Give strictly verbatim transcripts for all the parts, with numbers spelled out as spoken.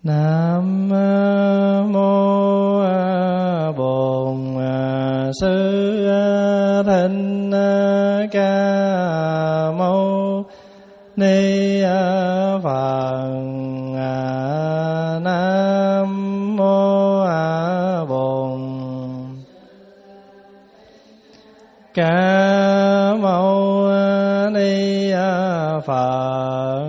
Nam mô Bổn Sư Thích Ca Mâu Ni Phật. Nam mô Bổn Ca Mâu Ni Phật.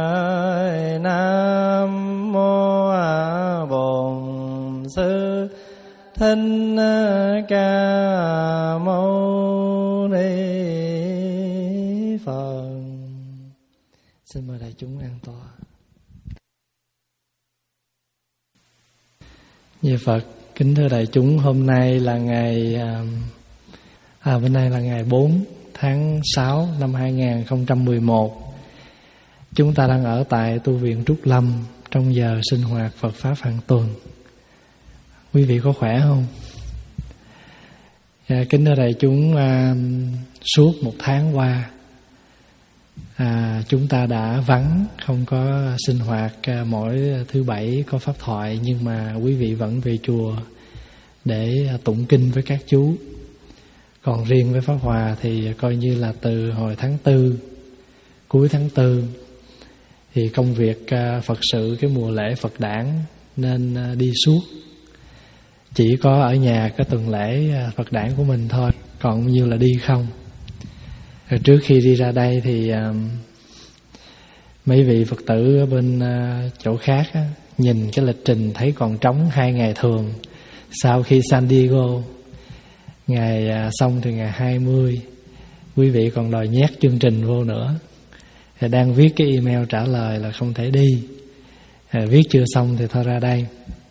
Nam mô Bổn Sư Thích Ca Mâu Ni Phật. Xin mời đại chúng an tọa. Như Phật, kính thưa đại chúng, hôm nay là ngày à, bên nay là ngày bốn tháng sáu năm hai nghìn không trăm mười một. Chúng ta đang ở tại tu viện Trúc Lâm trong giờ sinh hoạt Phật pháp hàng tuần. Quý vị có khỏe không? À, kính thưa đại chúng, à, suốt một tháng qua à, chúng ta đã vắng, không có sinh hoạt à, mỗi thứ bảy có pháp thoại, nhưng mà quý vị vẫn về chùa để à, tụng kinh với các chú. Còn riêng với Pháp Hòa thì coi như là từ hồi tháng tư, cuối tháng tư, thì công việc à, Phật sự cái mùa lễ Phật đản nên à, đi suốt. Chỉ có ở nhà cái tuần lễ Phật đản của mình thôi, còn như là đi không. Rồi trước khi đi ra đây thì uh, mấy vị Phật tử ở bên uh, chỗ khác á, nhìn cái lịch trình thấy còn trống hai ngày thường. Sau khi San Diego ngày uh, xong thì ngày hai mươi, quý vị còn đòi nhét chương trình vô nữa. Thì đang viết cái email trả lời là không thể đi. Rồi viết chưa xong thì thôi ra đây.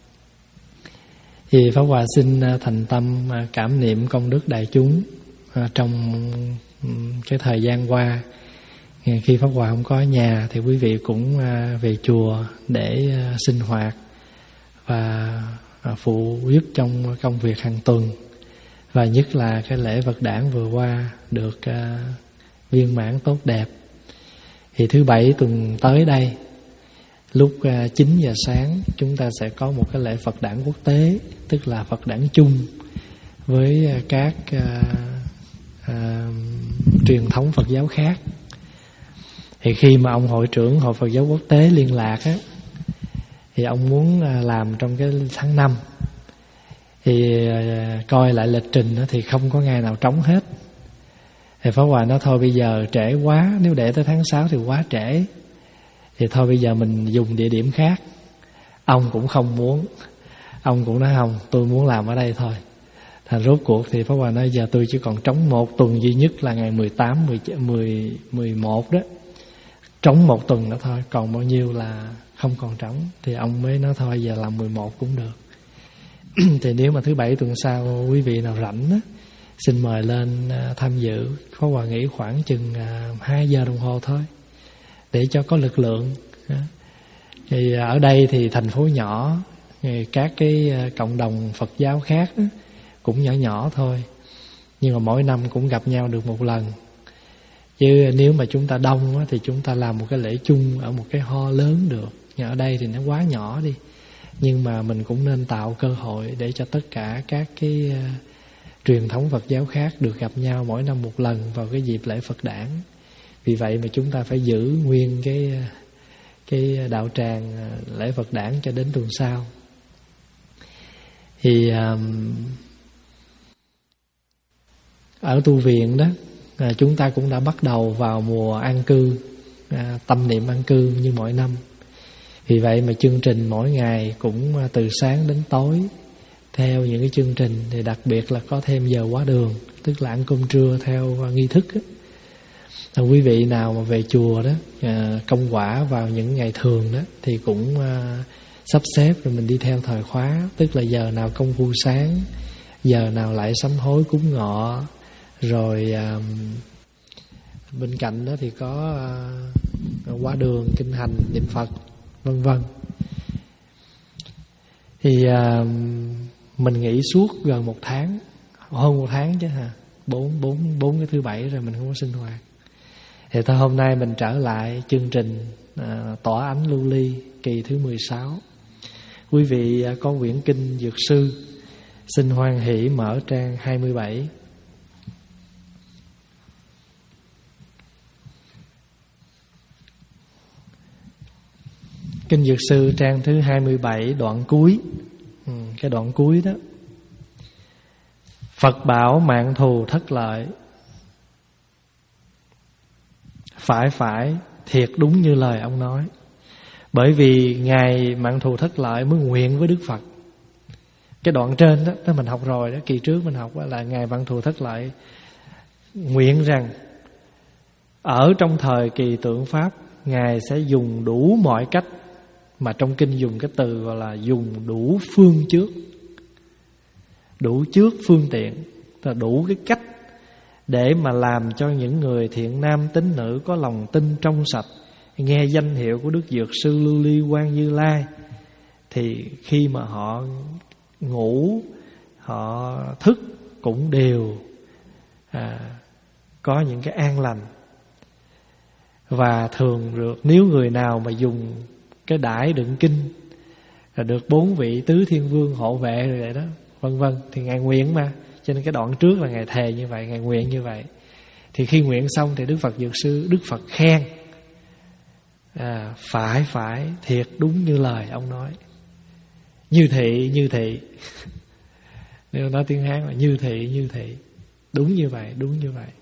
Thì Pháp Hòa xin thành tâm cảm niệm công đức đại chúng trong cái thời gian qua. Khi Pháp Hòa không có ở nhà thì quý vị cũng về chùa để sinh hoạt và phụ giúp trong công việc hàng tuần. Và nhất là cái lễ Phật đản vừa qua được viên mãn tốt đẹp. Thì thứ bảy tuần tới đây, lúc chín giờ sáng chúng ta sẽ có một cái lễ Phật đản quốc tế, tức là Phật đản chung với các à, à, truyền thống Phật giáo khác. Thì khi mà ông hội trưởng Hội Phật giáo quốc tế liên lạc á, thì ông muốn làm trong cái tháng năm. Thì à, coi lại lịch trình á, thì không có ngày nào trống hết. Thì Pháp Hòa nói thôi bây giờ trễ quá, nếu để tới tháng sáu thì quá trễ. Thì thôi bây giờ mình dùng địa điểm khác. Ông cũng không muốn. Ông cũng nói không, tôi muốn làm ở đây thôi. Thành rốt cuộc thì Pháp Hòa nói giờ tôi chỉ còn trống một tuần duy nhất là ngày mười tám, mười, mười một đó. Trống một tuần nữa thôi, còn bao nhiêu là không còn trống. Thì ông mới nói thôi giờ làm mười một cũng được. Thì nếu mà thứ bảy tuần sau quý vị nào rảnh á, xin mời lên tham dự. Pháp Hòa nghĩ khoảng chừng hai giờ đồng hồ thôi, để cho có lực lượng. Thì ở đây thì thành phố nhỏ, các cái cộng đồng Phật giáo khác cũng nhỏ nhỏ thôi, nhưng mà mỗi năm cũng gặp nhau được một lần. Chứ nếu mà chúng ta đông thì chúng ta làm một cái lễ chung ở một cái hall lớn được. Nhưng ở đây thì nó quá nhỏ đi. Nhưng mà mình cũng nên tạo cơ hội để cho tất cả các cái truyền thống Phật giáo khác được gặp nhau mỗi năm một lần vào cái dịp lễ Phật đản. Vì vậy mà chúng ta phải giữ nguyên cái cái đạo tràng lễ Phật đản cho đến tuần sau. Thì um, ở tu viện đó, à, chúng ta cũng đã bắt đầu vào mùa an cư, à, tâm niệm an cư như mỗi năm. Vì vậy mà chương trình mỗi ngày cũng từ sáng đến tối theo những cái chương trình. Thì đặc biệt là có thêm giờ hóa đường, tức là ăn cơm trưa theo nghi thức á. À, quý vị nào mà về chùa đó, à, công quả vào những ngày thường đó thì cũng à, sắp xếp rồi mình đi theo thời khóa, tức là giờ nào công phu sáng, giờ nào lại sám hối cúng ngọ, rồi à, bên cạnh đó thì có à, hóa đường, kinh hành, niệm Phật, vân vân. Thì à, mình nghỉ suốt gần một tháng, hơn một tháng chứ hả, bốn bốn bốn cái thứ bảy rồi mình không có sinh hoạt. Thì thôi hôm nay mình trở lại chương trình à, tỏa ánh lưu ly kỳ thứ mười sáu. Quý vị có quyển kinh Dược Sư, xin hoan hỷ mở trang hai mươi bảy. Kinh Dược Sư trang thứ hai mươi bảy, đoạn cuối. ừ, Cái đoạn cuối đó: Phật bảo mạng thù thất lợi. Phải phải, thiệt đúng như lời ông nói. Bởi vì Ngài Mạng Thù Thất Lợi mới nguyện với Đức Phật. Cái đoạn trên đó, đó mình học rồi đó, kỳ trước mình học đó, là Ngài Mạng Thù Thất Lợi nguyện rằng ở trong thời kỳ tượng Pháp, Ngài sẽ dùng đủ mọi cách, mà trong kinh dùng cái từ gọi là dùng đủ phương trước, đủ trước phương tiện, là đủ cái cách để mà làm cho những người thiện nam tín nữ có lòng tin trong sạch, nghe danh hiệu của Đức Dược Sư Lưu Ly Quang Như Lai, thì khi mà họ ngủ, họ thức cũng đều à, có những cái an lành. Và thường được, nếu người nào mà dùng cái đãi đựng kinh là được bốn vị tứ thiên vương hộ vệ rồi vậy đó, vân vân, thì Ngài nguyện mà. Cho nên cái đoạn trước là Ngài thề như vậy, Ngài nguyện như vậy. Thì khi nguyện xong thì Đức Phật Dược Sư, Đức Phật khen à, phải phải, thiệt đúng như lời ông nói. Như thị, như thị. Nếu nói tiếng Hán là như thị, như thị. Đúng như vậy, đúng như vậy.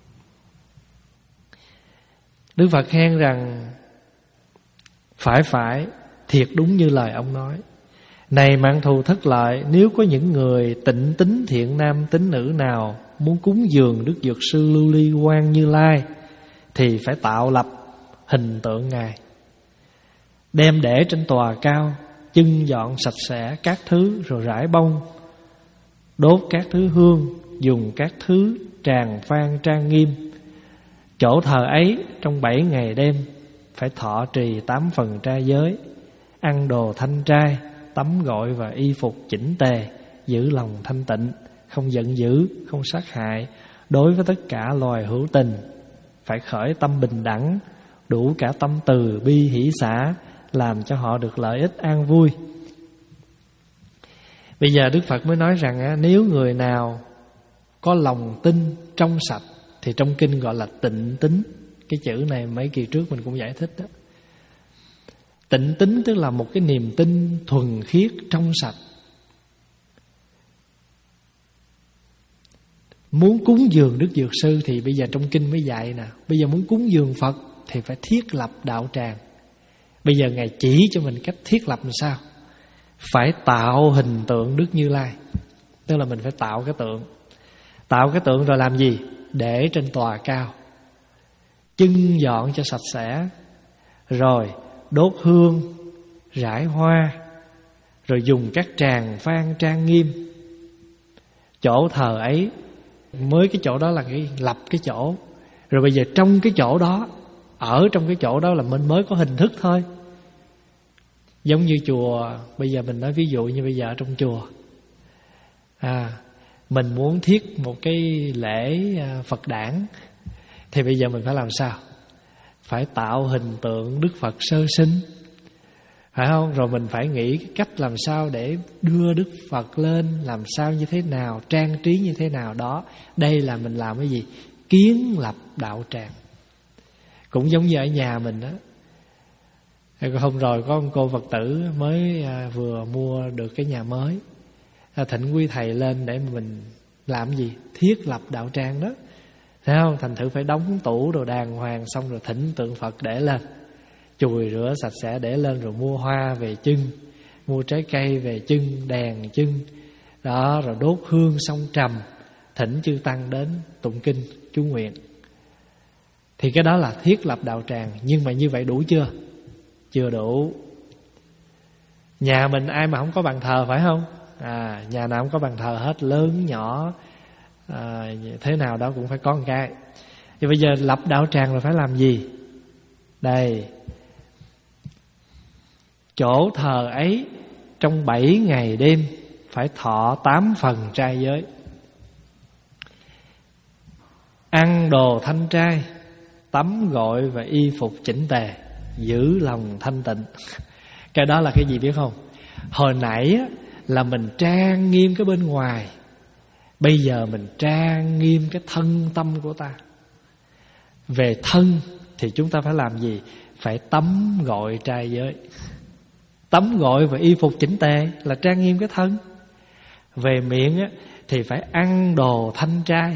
Đức Phật khen rằng phải phải, thiệt đúng như lời ông nói. Này Mạng Thù Thất Lợi, nếu có những người tịnh tín thiện nam tín nữ nào muốn cúng dường Đức Dược Sư Lưu Ly Quang Như Lai, thì phải tạo lập hình tượng Ngài, đem để trên tòa cao, chưng dọn sạch sẽ các thứ, rồi rải bông, đốt các thứ hương, dùng các thứ tràng phan trang nghiêm. Chỗ thờ ấy trong bảy ngày đêm phải thọ trì tám phần trai giới, ăn đồ thanh trai, tắm gội và y phục chỉnh tề, giữ lòng thanh tịnh, không giận dữ, không sát hại. Đối với tất cả loài hữu tình phải khởi tâm bình đẳng, đủ cả tâm từ bi hỷ xả, làm cho họ được lợi ích an vui. Bây giờ Đức Phật mới nói rằng nếu người nào có lòng tin trong sạch, thì trong kinh gọi là tịnh tín. Cái chữ này mấy kỳ trước mình cũng giải thích đó. Tịnh tín tức là một cái niềm tin thuần khiết trong sạch. Muốn cúng dường Đức Dược Sư thì bây giờ trong kinh mới dạy nè. Bây giờ muốn cúng dường Phật thì phải thiết lập đạo tràng. Bây giờ Ngài chỉ cho mình cách thiết lập làm sao. Phải tạo hình tượng Đức Như Lai. Tức là mình phải tạo cái tượng. Tạo cái tượng rồi làm gì? Để trên tòa cao, chưng dọn cho sạch sẽ, rồi đốt hương, rải hoa, rồi dùng các tràng phan trang nghiêm. Chỗ thờ ấy, mới cái chỗ đó là cái lập cái chỗ. Rồi bây giờ trong cái chỗ đó, ở trong cái chỗ đó là mình mới có hình thức thôi. Giống như chùa, bây giờ mình nói ví dụ như bây giờ ở trong chùa à, mình muốn thiết một cái lễ Phật đản, thì bây giờ mình phải làm sao? Phải tạo hình tượng Đức Phật sơ sinh, phải không? Rồi mình phải nghĩ cách làm sao để đưa Đức Phật lên, làm sao như thế nào, trang trí như thế nào đó. Đây là mình làm cái gì? Kiến lập đạo tràng. Cũng giống như ở nhà mình đó. Hôm rồi có một cô Phật tử mới vừa mua được cái nhà mới, thỉnh quý thầy lên để mình làm gì? Thiết lập đạo tràng đó, thấy không? Thành thử phải đóng tủ đồ đàng hoàng, xong rồi thỉnh tượng Phật để lên, chùi rửa sạch sẽ để lên, rồi mua hoa về chưng, mua trái cây về chưng, đèn chưng đó, rồi đốt hương xong trầm, thỉnh chư tăng đến tụng kinh chú nguyện. Thì cái đó là thiết lập đạo tràng. Nhưng mà như vậy đủ chưa? Chưa đủ. Nhà mình ai mà không có bàn thờ, phải không? À, nhà nào không có bàn thờ hết, lớn nhỏ à, thế nào đó cũng phải có một cái. Thì bây giờ lập đạo tràng rồi phải làm gì? Đây, chỗ thờ ấy trong bảy ngày đêm phải thọ tám phần trai giới, ăn đồ thanh trai, tắm gội và y phục chỉnh tề, giữ lòng thanh tịnh. Cái đó là cái gì biết không? Hồi nãy á, là mình trang nghiêm cái bên ngoài, bây giờ mình trang nghiêm cái thân tâm của ta. Về thân thì chúng ta phải làm gì? Phải tắm gội trai giới. Tắm gội và y phục chỉnh tề là trang nghiêm cái thân. Về miệng á, thì phải ăn đồ thanh trai.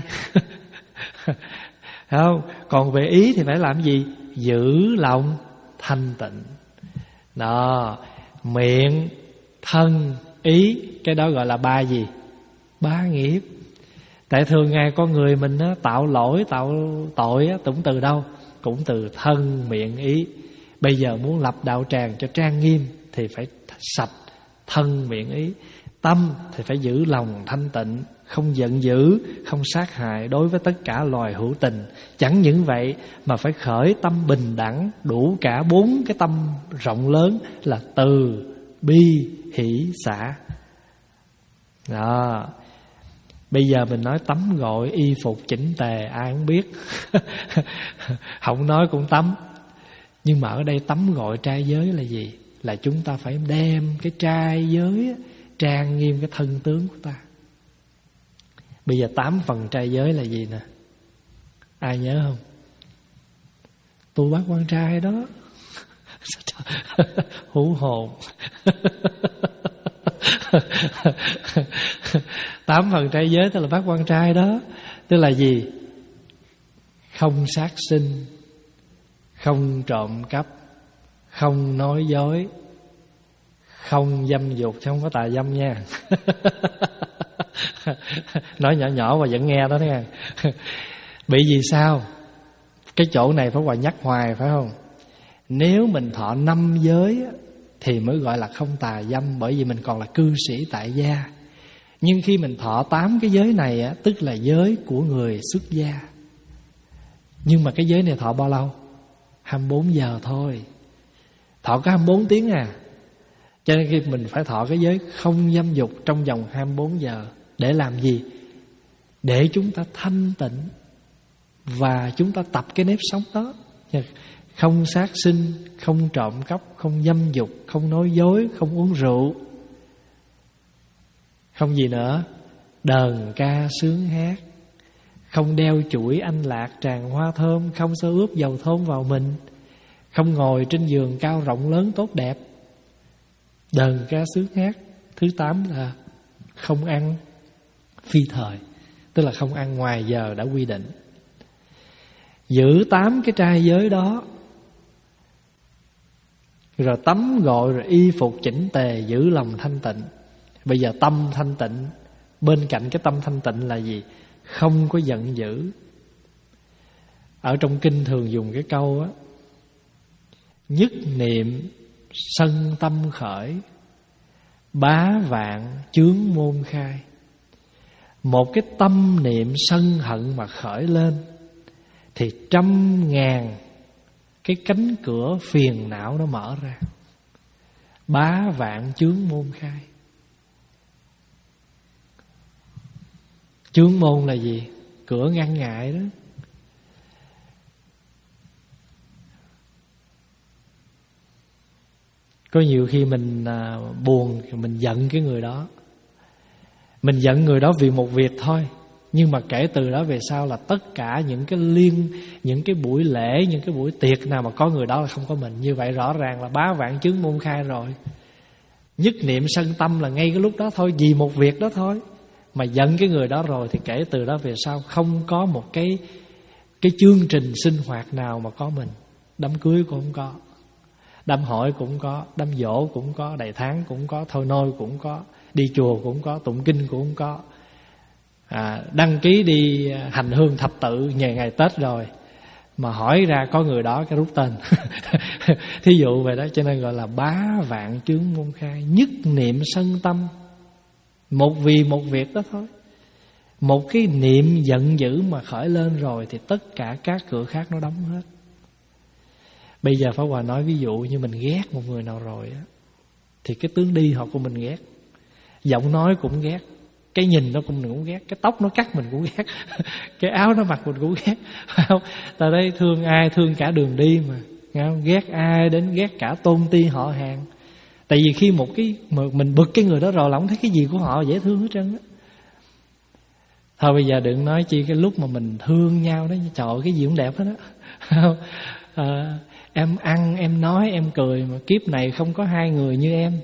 Không? Còn về ý thì phải làm gì? Giữ lòng thanh tịnh. Đó, miệng, thân, ý, cái đó gọi là ba gì? Ba nghiệp. Tại thường ngày con người mình á, tạo lỗi, tạo tội á, cũng từ đâu? Cũng từ thân, miệng, ý. Bây giờ muốn lập đạo tràng cho trang nghiêm thì phải sạch thân, miệng, ý. Tâm thì phải giữ lòng thanh tịnh, không giận dữ, không sát hại đối với tất cả loài hữu tình. Chẳng những vậy mà phải khởi tâm bình đẳng, đủ cả bốn cái tâm rộng lớn là từ, bi, hỷ, xả. Đó. Bây giờ mình nói tắm gội y phục chỉnh tề ai không biết. Không nói cũng tắm. Nhưng mà ở đây tắm gội trai giới là gì? Là chúng ta phải đem cái trai giới trang nghiêm cái thân tướng của ta. Bây giờ tám phần trai giới là gì nè? Ai nhớ không? Tu bát quan trai đó. Hú hồn. Tám phần trai giới tức là bát quan trai đó. Tức là gì? Không sát sinh, không trộm cắp, không nói dối, không dâm dục. Chứ không có tà dâm nha. Nói nhỏ nhỏ và vẫn nghe đó nha. Bị gì sao? Cái chỗ này phải Hòa nhắc hoài phải không? Nếu mình thọ năm giới thì mới gọi là không tà dâm, bởi vì mình còn là cư sĩ tại gia. Nhưng khi mình thọ tám cái giới này á, tức là giới của người xuất gia. Nhưng mà cái giới này thọ bao lâu? hai mươi bốn giờ thôi. Thọ có hai mươi bốn tiếng à. Cho nên khi mình phải thọ cái giới không dâm dục trong vòng hai mươi bốn giờ. Để làm gì? Để chúng ta thanh tịnh và chúng ta tập cái nếp sống đó. Không sát sinh, không trộm cắp, không dâm dục, không nói dối, không uống rượu. Không gì nữa? Đờn ca sướng hát. Không đeo chuỗi anh lạc tràng hoa thơm, không sơ ướp dầu thơm vào mình. Không ngồi trên giường cao rộng lớn tốt đẹp. Đờn ca sướng hát. Thứ tám là không ăn phi thời, tức là không ăn ngoài giờ đã quy định. Giữ tám cái trai giới đó, rồi tắm gội, rồi y phục chỉnh tề, giữ lòng thanh tịnh. Bây giờ tâm thanh tịnh, bên cạnh cái tâm thanh tịnh là gì? Không có giận dữ. Ở trong kinh thường dùng cái câu á: nhất niệm sân tâm khởi, bá vạn chướng môn khai. Một cái tâm niệm sân hận mà khởi lên thì trăm ngàn cái cánh cửa phiền não nó mở ra. Bá vạn chướng môn khai. Chướng môn là gì? Cửa ngăn ngại đó. Có nhiều khi mình à, buồn, mình giận cái người đó. Mình giận người đó vì một việc thôi, nhưng mà kể từ đó về sau là tất cả những cái liên, những cái buổi lễ, những cái buổi tiệc nào mà có người đó là không có mình. Như vậy rõ ràng là bá vạn chướng môn khai rồi. Nhất niệm sân tâm là ngay cái lúc đó thôi, vì một việc đó thôi. Mà giận cái người đó rồi thì kể từ đó về sau không có một cái cái chương trình sinh hoạt nào mà có mình. Đám cưới cũng không có, đám hỏi cũng có, đám dỗ cũng có, đầy tháng cũng có, thôi nôi cũng có, đi chùa cũng có, tụng kinh cũng có, à, đăng ký đi hành hương thập tự ngày ngày Tết rồi mà hỏi ra có người đó cái rút tên. Thí dụ vậy đó. Cho nên gọi là bá vạn chướng môn khai. Nhất niệm sân tâm, một vì một việc đó thôi. Một cái niệm giận dữ mà khởi lên rồi thì tất cả các cửa khác nó đóng hết. Bây giờ Pháp Hòa nói ví dụ như mình ghét một người nào rồi á, thì cái tướng đi họ của mình ghét, giọng nói cũng ghét, cái nhìn nó cũng mình cũng ghét, cái tóc nó cắt mình cũng ghét, cái áo nó mặc mình cũng ghét, phải không? Tại đây thương ai thương cả đường đi mà, không? Ghét ai đến ghét cả tôn ti họ hàng. Tại vì khi một cái mà mình bực cái người đó rồi là không thấy cái gì của họ dễ thương hết trơn á. Thôi bây giờ đừng nói chi cái lúc mà mình thương nhau đó, trời ơi, cái gì cũng đẹp hết á. à, em ăn, em nói, em cười, mà kiếp này không có hai người như em.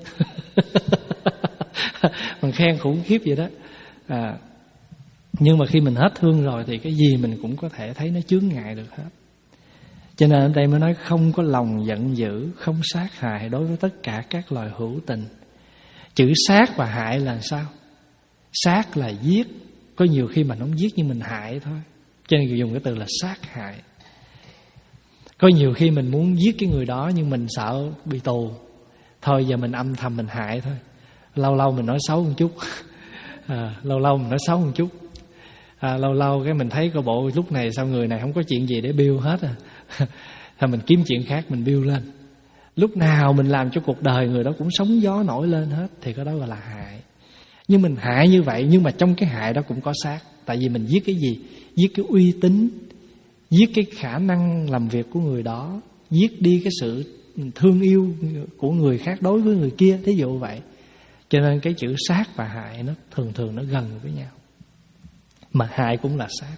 Mình khen khủng khiếp vậy đó. À, nhưng mà khi mình hết thương rồi thì cái gì mình cũng có thể thấy nó chướng ngại được hết. Cho nên ở đây mới nói không có lòng giận dữ, không sát hại đối với tất cả các loài hữu tình. Chữ sát và hại là sao? Sát là giết, có nhiều khi mình không giết nhưng mình hại thôi, cho nên dùng cái từ là sát hại. Có nhiều khi mình muốn giết cái người đó nhưng mình sợ bị tù, thôi giờ mình âm thầm mình hại thôi. Lâu lâu mình nói xấu một chút, à, lâu lâu mình nói xấu một chút, à, lâu lâu cái mình thấy coi bộ lúc này sao người này không có chuyện gì để biêu hết à. Thôi mình kiếm chuyện khác mình biêu lên. Lúc nào mình làm cho cuộc đời người đó cũng sóng gió nổi lên hết, thì cái đó gọi là hại. Nhưng mình hại như vậy, nhưng mà trong cái hại đó cũng có sát. Tại vì mình giết cái gì? Giết cái uy tín, giết cái khả năng làm việc của người đó, giết đi cái sự thương yêu của người khác đối với người kia, thí dụ vậy. Cho nên cái chữ sát và hại nó thường thường nó gần với nhau. Mà hại cũng là sát.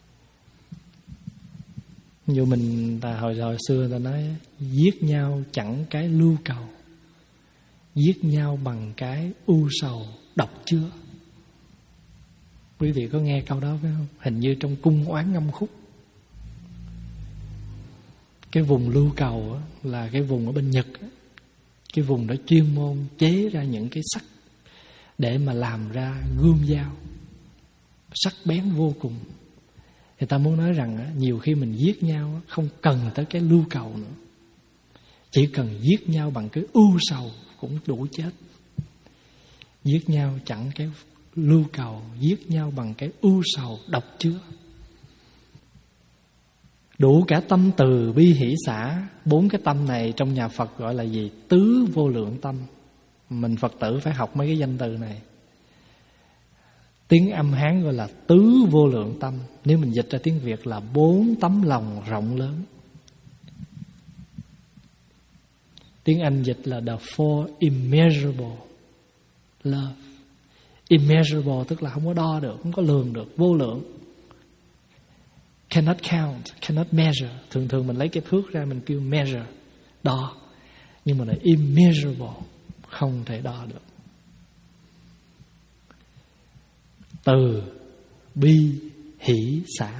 Như mình ta hồi hồi xưa ta nói giết nhau chẳng cái lưu cầu, giết nhau bằng cái u sầu độc chưa. Quý vị có nghe câu đó phải không? Hình như trong Cung Oán Ngâm Khúc. Cái vùng lưu cầu á, là cái vùng ở bên Nhật á. Cái vùng đó chuyên môn chế ra những cái sắt để mà làm ra gươm dao, sắc bén vô cùng. Thì ta muốn nói rằng á, nhiều khi mình giết nhau á, không cần tới cái lưu cầu nữa, chỉ cần giết nhau bằng cái ưu sầu cũng đủ chết. Giết nhau chẳng cái lưu cầu, giết nhau bằng cái ưu sầu độc chứa. Đủ cả tâm từ bi hỷ xả. Bốn cái tâm này trong nhà Phật gọi là gì? Tứ vô lượng tâm. Mình Phật tử phải học mấy cái danh từ này. Tiếng âm Hán gọi là tứ vô lượng tâm. Nếu mình dịch ra tiếng Việt là bốn tấm lòng rộng lớn. Tiếng Anh dịch là the four immeasurable love. Immeasurable tức là không có đo được, không có lường được, vô lượng. Cannot count, cannot measure. Thường thường mình lấy cái thước ra mình kêu measure, đo. Nhưng mà là immeasurable, không thể đo được. Từ, bi, hỷ, xả.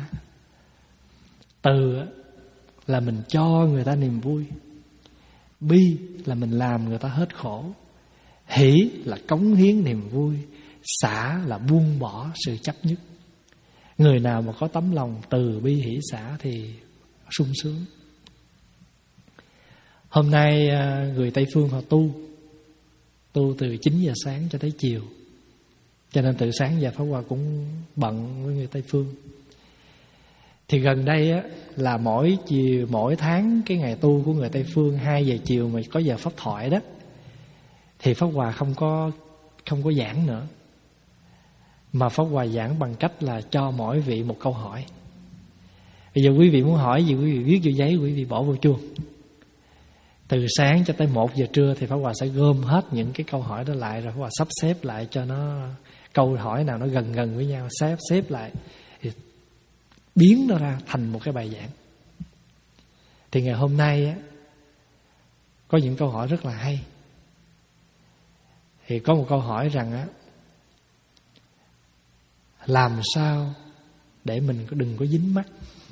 Từ là mình cho người ta niềm vui. Bi là mình làm người ta hết khổ. Hỷ là cống hiến niềm vui. Xả là buông bỏ sự chấp nhất. Người nào mà có tấm lòng từ bi hỷ xả thì sung sướng. Hôm nay người Tây Phương họ tu Tu từ chín giờ sáng cho tới chiều. Cho nên từ sáng giờ Pháp Hòa cũng bận với người Tây Phương. Thì gần đây á, là mỗi chiều, mỗi tháng cái ngày tu của người Tây Phương hai giờ chiều mà có giờ pháp thoại đó, thì Pháp Hòa không có không có giảng nữa, mà Pháp Hòa giảng bằng cách là cho mỗi vị một câu hỏi. Bây giờ quý vị muốn hỏi gì, quý vị viết vô giấy, quý vị bỏ vô chuông. Từ sáng cho tới một giờ trưa thì Pháp Hòa sẽ gom hết những cái câu hỏi đó lại, rồi Pháp Hòa sắp xếp lại cho nó, câu hỏi nào nó gần gần với nhau, xếp xếp lại thì biến nó ra thành một cái bài giảng. Thì ngày hôm nay á, có những câu hỏi rất là hay. Thì có một câu hỏi rằng á, làm sao để mình đừng có dính mắc.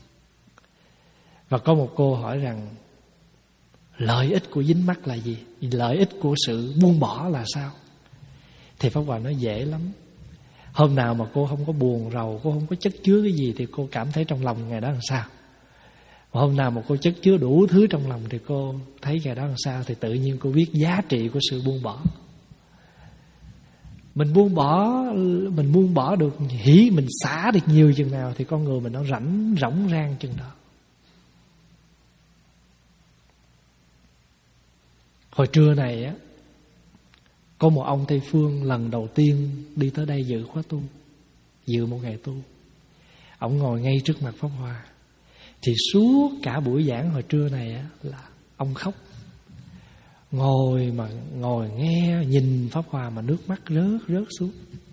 Và có một câu hỏi rằng lợi ích của dính mắc là gì? Lợi ích của sự buông bỏ là sao? Thì Pháp Hòa nói dễ lắm. Hôm nào mà cô không có buồn rầu, cô không có chất chứa cái gì thì cô cảm thấy trong lòng ngày đó làm sao? Và hôm nào mà cô chất chứa đủ thứ trong lòng thì cô thấy ngày đó làm sao? Thì tự nhiên cô biết giá trị của sự buông bỏ. Mình buông bỏ, mình buông bỏ được hỉ, mình xả được nhiều chừng nào thì con người mình nó rảnh rỗng rang chừng đó. Hồi trưa này á, có một ông Tây Phương lần đầu tiên đi tới đây dự khóa tu, dự một ngày tu. Ông ngồi ngay trước mặt Pháp Hòa. Thì suốt cả buổi giảng hồi trưa này á, là ông khóc. Ngồi mà ngồi nghe, nhìn Pháp Hòa mà nước mắt rớt rớt xuống.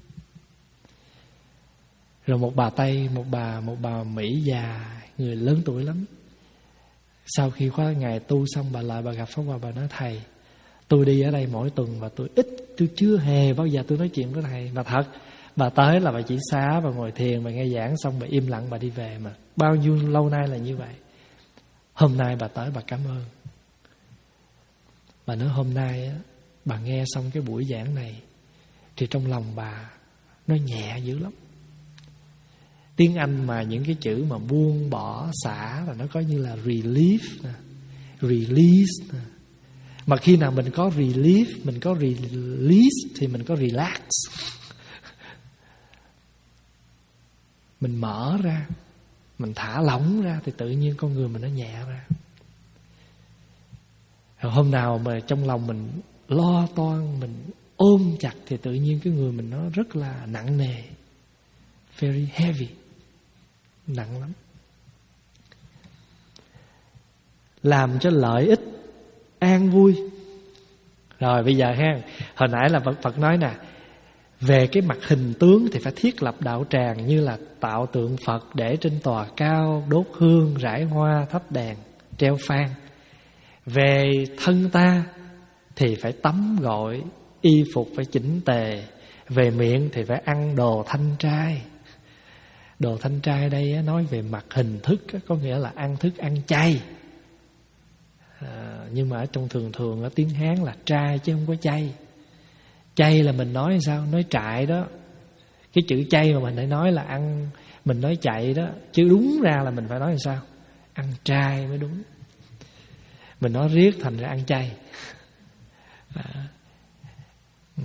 Rồi một bà Tây, một bà một bà Mỹ già, người lớn tuổi lắm. Sau khi khóa ngày tu xong, bà lại bà gặp Pháp Hòa, bà nói: thầy, tôi đi ở đây mỗi tuần và tôi ít, tôi chưa hề bao giờ tôi nói chuyện với thầy. Mà thật, bà tới là bà chỉ xá, bà ngồi thiền, bà nghe giảng xong bà im lặng bà đi về. Mà bao nhiêu lâu nay là như vậy. Hôm nay bà tới bà cảm ơn. Bà nói hôm nay á, bà nghe xong cái buổi giảng này thì trong lòng bà nó nhẹ dữ lắm. Tiếng Anh mà những cái chữ mà buông bỏ, xả là nó có như là relief nè, release nè. Mà khi nào mình có relief, mình có release thì mình có relax. Mình mở ra, mình thả lỏng ra thì tự nhiên con người mình nó nhẹ ra. Rồi hôm nào mà trong lòng mình lo toan, mình ôm chặt thì tự nhiên cái người mình nó rất là nặng nề. Very heavy. Nặng lắm. Làm cho lợi ích, an vui. Rồi bây giờ ha, hồi nãy là Phật nói nè, về cái mặt hình tướng thì phải thiết lập đạo tràng, như là tạo tượng Phật để trên tòa cao, đốt hương, rải hoa, thắp đèn, treo phan. Về thân ta thì phải tắm gội, y phục phải chỉnh tề. Về miệng thì phải ăn đồ thanh trai. Đồ thanh trai đây nói về mặt hình thức, có nghĩa là ăn thức ăn chay. À, nhưng mà ở trong thường thường ở tiếng Hán là trai chứ không có chay. Chay là mình nói sao? Nói trại đó. Cái chữ chay mà mình phải nói là ăn, mình nói chạy đó. Chứ đúng ra là mình phải nói là sao? Ăn trai mới đúng. Mình nói riết thành ra ăn chay. À, ừ.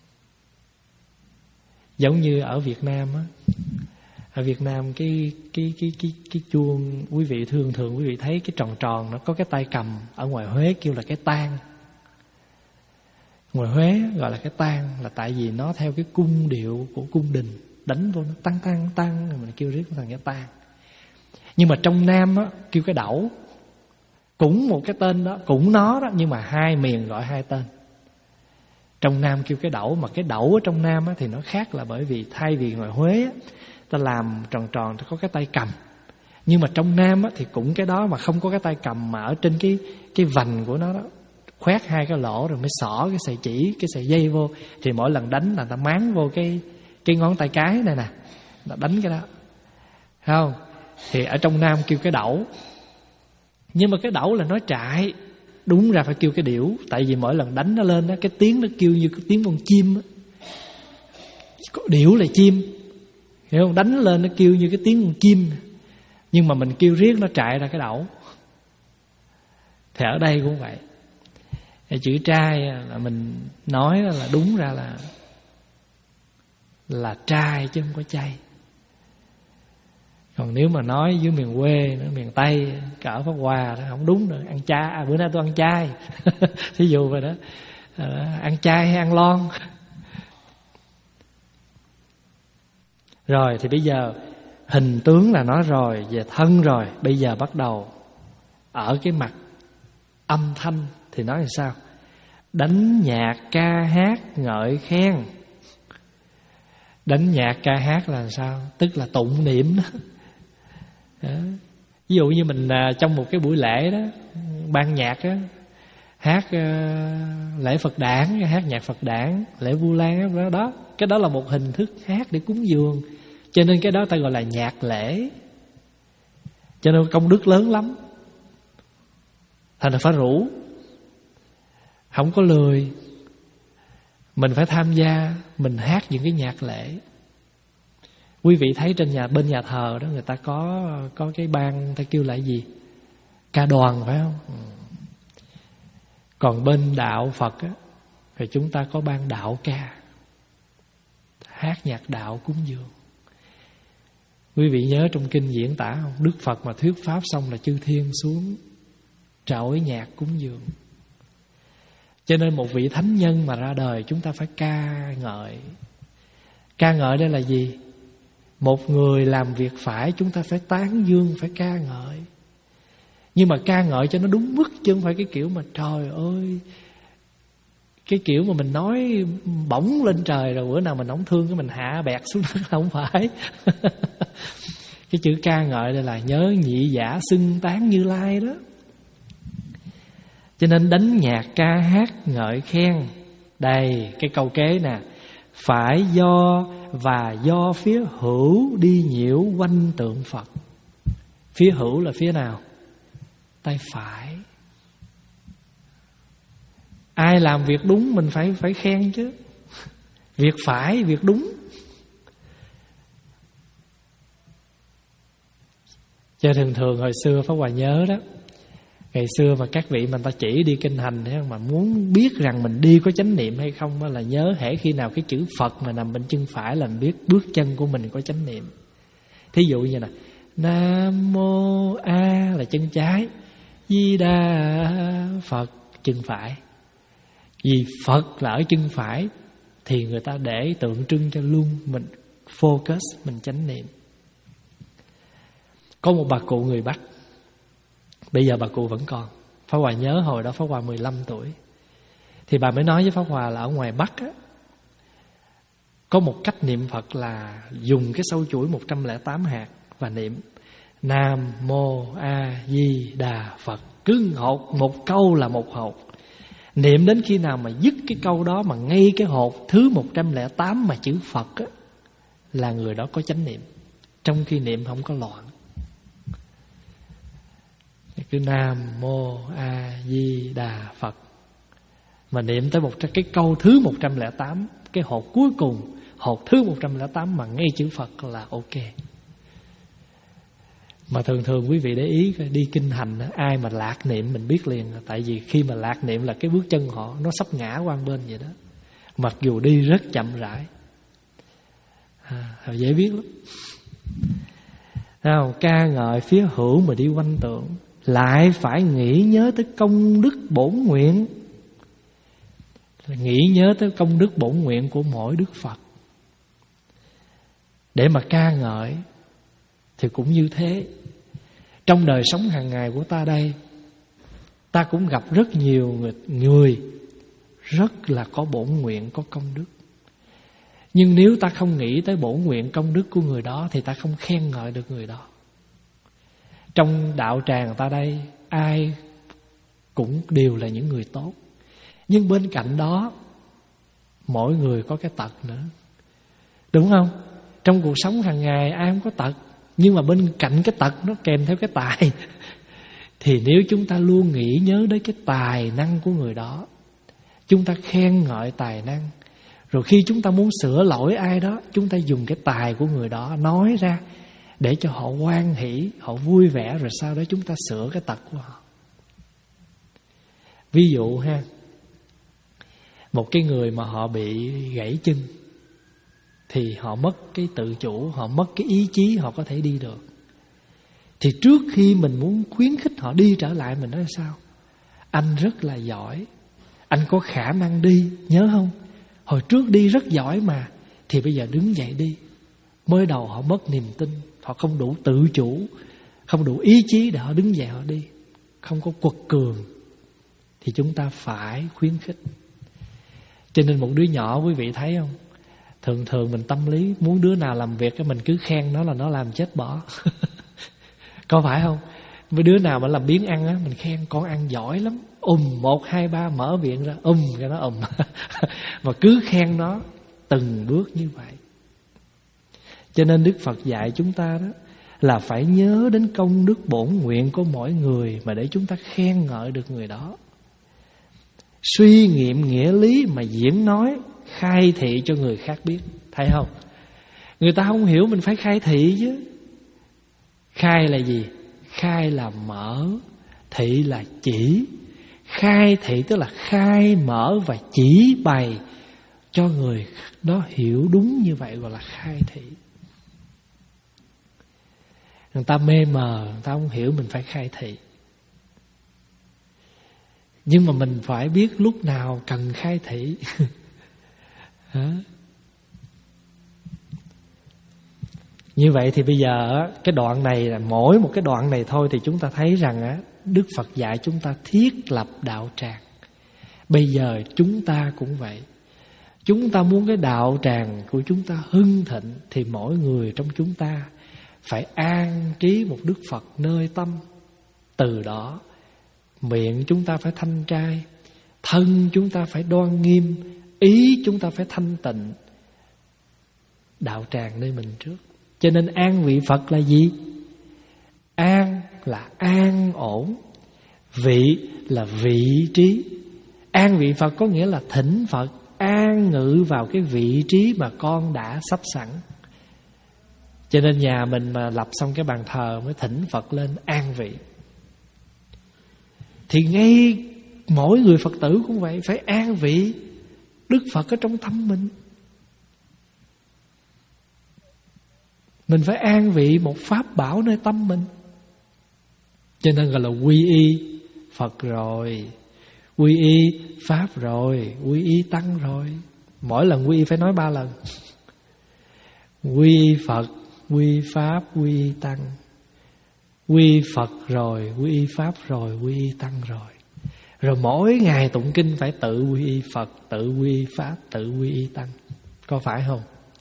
Giống như ở Việt Nam á, ở Việt Nam cái cái cái cái cái chuông, quý vị thường thường quý vị thấy cái tròn tròn nó có cái tay cầm, ở ngoài Huế kêu là cái tang. Ngoài Huế gọi là cái tang là tại vì nó theo cái cung điệu của cung đình, đánh vô nó tăng tăng tăng, mình kêu riết thành cái tang. Nhưng mà trong Nam á kêu cái đẩu, cũng một cái tên đó, cũng nó đó, nhưng mà hai miền gọi hai tên. Trong Nam kêu cái đẩu, mà cái đẩu ở trong Nam á thì nó khác, là bởi vì thay vì ngoài Huế á, ta làm tròn tròn có cái tay cầm. Nhưng mà trong Nam á, thì cũng cái đó mà không có cái tay cầm, mà ở trên cái cái vành của nó đó khoét hai cái lỗ rồi mới xỏ cái sợi chỉ, cái sợi dây vô. Thì mỗi lần đánh là ta máng vô cái cái ngón tay cái này nè, ta đánh cái đó, thấy không? Thì ở trong Nam kêu cái đẩu. Nhưng mà cái đẩu là nói trại, đúng ra phải kêu cái điểu. Tại vì mỗi lần đánh nó lên đó, cái tiếng nó kêu như cái tiếng con chim á. Điểu là chim, hiểu không? Đánh lên nó kêu như cái tiếng con chim. Nhưng mà mình kêu riết nó chạy ra cái đẩu. Thì ở đây cũng vậy. Chữ trai là mình nói là đúng ra là Là trai chứ không có chay. Còn nếu mà nói dưới miền quê, miền Tây, cỡ Pháp Hòa đó, không đúng rồi. Ăn chay, à, bữa nay tôi ăn chay. Thí dụ vậy đó. À, ăn chay hay ăn lon. Rồi thì bây giờ hình tướng là nói rồi, về thân rồi. Bây giờ bắt đầu ở cái mặt âm thanh thì nói là sao? Đánh nhạc ca hát ngợi khen. Đánh nhạc ca hát là sao? Tức là tụng niệm đó. Đó. Ví dụ như mình à, trong một cái buổi lễ đó, ban nhạc đó, hát uh, lễ Phật đản, hát nhạc Phật đản, lễ Vu Lan đó, đó, cái đó là một hình thức hát để cúng dường. Cho nên cái đó ta gọi là nhạc lễ. Cho nên công đức lớn lắm. Thành là phải rủ, không có lười, mình phải tham gia, mình hát những cái nhạc lễ. Quý vị thấy trên nhà, bên nhà thờ đó, người ta có có cái ban, ta kêu là gì? Ca đoàn phải không? Còn bên đạo Phật á, thì chúng ta có ban đạo ca, hát nhạc đạo cúng dường. Quý vị nhớ trong kinh diễn tả không? Đức Phật mà thuyết pháp xong là chư thiên xuống trỗi nhạc cúng dường. Cho nên một vị thánh nhân mà ra đời, chúng ta phải ca ngợi. Ca ngợi đây là gì? Một người làm việc phải, chúng ta phải tán dương, phải ca ngợi. Nhưng mà ca ngợi cho nó đúng mức, chứ không phải cái kiểu mà trời ơi, Cái kiểu mà mình nói bỗng lên trời rồi bữa nào mình không thương cái mình hạ bẹt xuống đất, không phải. Cái chữ ca ngợi đây là nhớ nhị giả xưng tán Như Lai đó. Cho nên đánh nhạc ca hát ngợi khen. Đây cái câu kế nè: phải do và do phía hữu đi nhiễu quanh tượng Phật. Phía hữu là phía nào? Tay phải. Ai làm việc đúng mình phải phải khen chứ. Việc phải, việc đúng. Cho thường thường hồi xưa Pháp Hòa nhớ đó, ngày xưa mà các vị mà ta chỉ đi kinh hành mà muốn biết rằng mình đi có chánh niệm hay không là nhớ hễ khi nào cái chữ Phật mà nằm bên chân phải là mình biết bước chân của mình có chánh niệm. Thí dụ như nè, Nam Mô A là chân trái, Di Đà Phật chân phải. Vì Phật là ở chân phải thì người ta để tượng trưng cho luôn mình focus, mình chánh niệm. Có một bà cụ người Bắc, bây giờ bà cụ vẫn còn. Pháp Hòa nhớ hồi đó Pháp Hòa mười lăm tuổi, thì bà mới nói với Pháp Hòa là ở ngoài Bắc á, có một cách niệm Phật là dùng cái sâu chuỗi một trăm lẻ tám hạt và niệm Nam Mô A Di Đà Phật. Cứ hột một câu là một hột. Niệm đến khi nào mà dứt cái câu đó mà ngay cái hột thứ một trăm lẻ tám mà chữ Phật á, là người đó có chánh niệm. Trong khi niệm không có loạn. Cứ Nam Mô A Di Đà Phật. Mà niệm tới một cái câu thứ một trăm lẻ tám, cái hột cuối cùng, hột thứ một trăm lẻ tám mà ngay chữ Phật là ok. Mà thường thường quý vị để ý đi kinh hành, ai mà lạc niệm mình biết liền. Tại vì khi mà lạc niệm là cái bước chân họ nó sắp ngã qua bên vậy đó. Mặc dù đi rất chậm rãi, à, dễ biết lắm. Nào, ca ngợi phía hữu mà đi quanh tượng, lại phải nghĩ nhớ tới công đức bổn nguyện. Nghĩ nhớ tới công đức bổn nguyện của mỗi Đức Phật. Để mà ca ngợi thì cũng như thế. Trong đời sống hàng ngày của ta đây, ta cũng gặp rất nhiều người, người rất là có bổn nguyện, có công đức. Nhưng nếu ta không nghĩ tới bổn nguyện công đức của người đó thì ta không khen ngợi được người đó. Trong đạo tràng ta đây, ai cũng đều là những người tốt. Nhưng bên cạnh đó, mỗi người có cái tật nữa. Đúng không? Trong cuộc sống hàng ngày ai không có tật, nhưng mà bên cạnh cái tật nó kèm theo cái tài. Thì nếu chúng ta luôn nghĩ nhớ đến cái tài năng của người đó, chúng ta khen ngợi tài năng, rồi khi chúng ta muốn sửa lỗi ai đó, chúng ta dùng cái tài của người đó nói ra để cho họ hoan hỷ, họ vui vẻ, rồi sau đó chúng ta sửa cái tật của họ. Ví dụ ha, một cái người mà họ bị gãy chân thì họ mất cái tự chủ, họ mất cái ý chí họ có thể đi được. Thì trước khi mình muốn khuyến khích họ đi trở lại, mình nói sao? Anh rất là giỏi, anh có khả năng đi, nhớ không? Hồi trước đi rất giỏi mà, thì bây giờ đứng dậy đi. Mới đầu họ mất niềm tin, họ không đủ tự chủ, không đủ ý chí để họ đứng dậy họ đi, không có quật cường. Thì chúng ta phải khuyến khích. Cho nên một đứa nhỏ quý vị thấy không, thường thường mình tâm lý muốn đứa nào làm việc cái mình cứ khen nó là nó làm chết bỏ. Có phải không? Với đứa nào mà làm biếng ăn á, mình khen con ăn giỏi lắm, ùm um, một hai ba mở miệng ra ùm um, cho nó ùm. Um. Và cứ khen nó từng bước như vậy. Cho nên Đức Phật dạy chúng ta đó là phải nhớ đến công đức bổn nguyện của mỗi người mà để chúng ta khen ngợi được người đó. Suy nghiệm nghĩa lý mà diễn nói, khai thị cho người khác biết. Thấy không? Người ta không hiểu mình phải khai thị chứ. Khai là gì? Khai là mở, thị là chỉ. Khai thị tức là khai mở và chỉ bày cho người đó hiểu đúng như vậy, gọi là khai thị. Người ta mê mờ, người ta không hiểu, mình phải khai thị. Nhưng mà mình phải biết lúc nào cần khai thị. Hả? Như vậy thì bây giờ cái đoạn này là mỗi một cái đoạn này thôi thì chúng ta thấy rằng á, Đức Phật dạy chúng ta thiết lập đạo tràng. Bây giờ chúng ta cũng vậy. Chúng ta muốn cái đạo tràng của chúng ta hưng thịnh thì mỗi người trong chúng ta phải an trí một Đức Phật nơi tâm. Từ đó miệng chúng ta phải thanh trai, thân chúng ta phải đoan nghiêm, ý chúng ta phải thanh tịnh. Đạo tràng nơi mình trước. Cho nên an vị Phật là gì? An là an ổn, vị là vị trí. An vị Phật có nghĩa là thỉnh Phật an ngự vào cái vị trí mà con đã sắp sẵn. Cho nên nhà mình mà lập xong cái bàn thờ mới thỉnh Phật lên an vị. Thì ngay mỗi người Phật tử cũng vậy, phải an vị Đức Phật ở trong tâm mình. Mình phải an vị một pháp bảo nơi tâm mình. Cho nên gọi là quy y Phật rồi, quy y Pháp rồi, quy y Tăng rồi. Mỗi lần quy y phải nói ba lần. Quy y Phật, quy y Pháp, quy y Tăng. Quy y Phật rồi, quy y Pháp rồi, quy y Tăng rồi. Rồi mỗi ngày tụng kinh phải tự quy y Phật, tự quy y Pháp, tự quy y Tăng. Có phải không?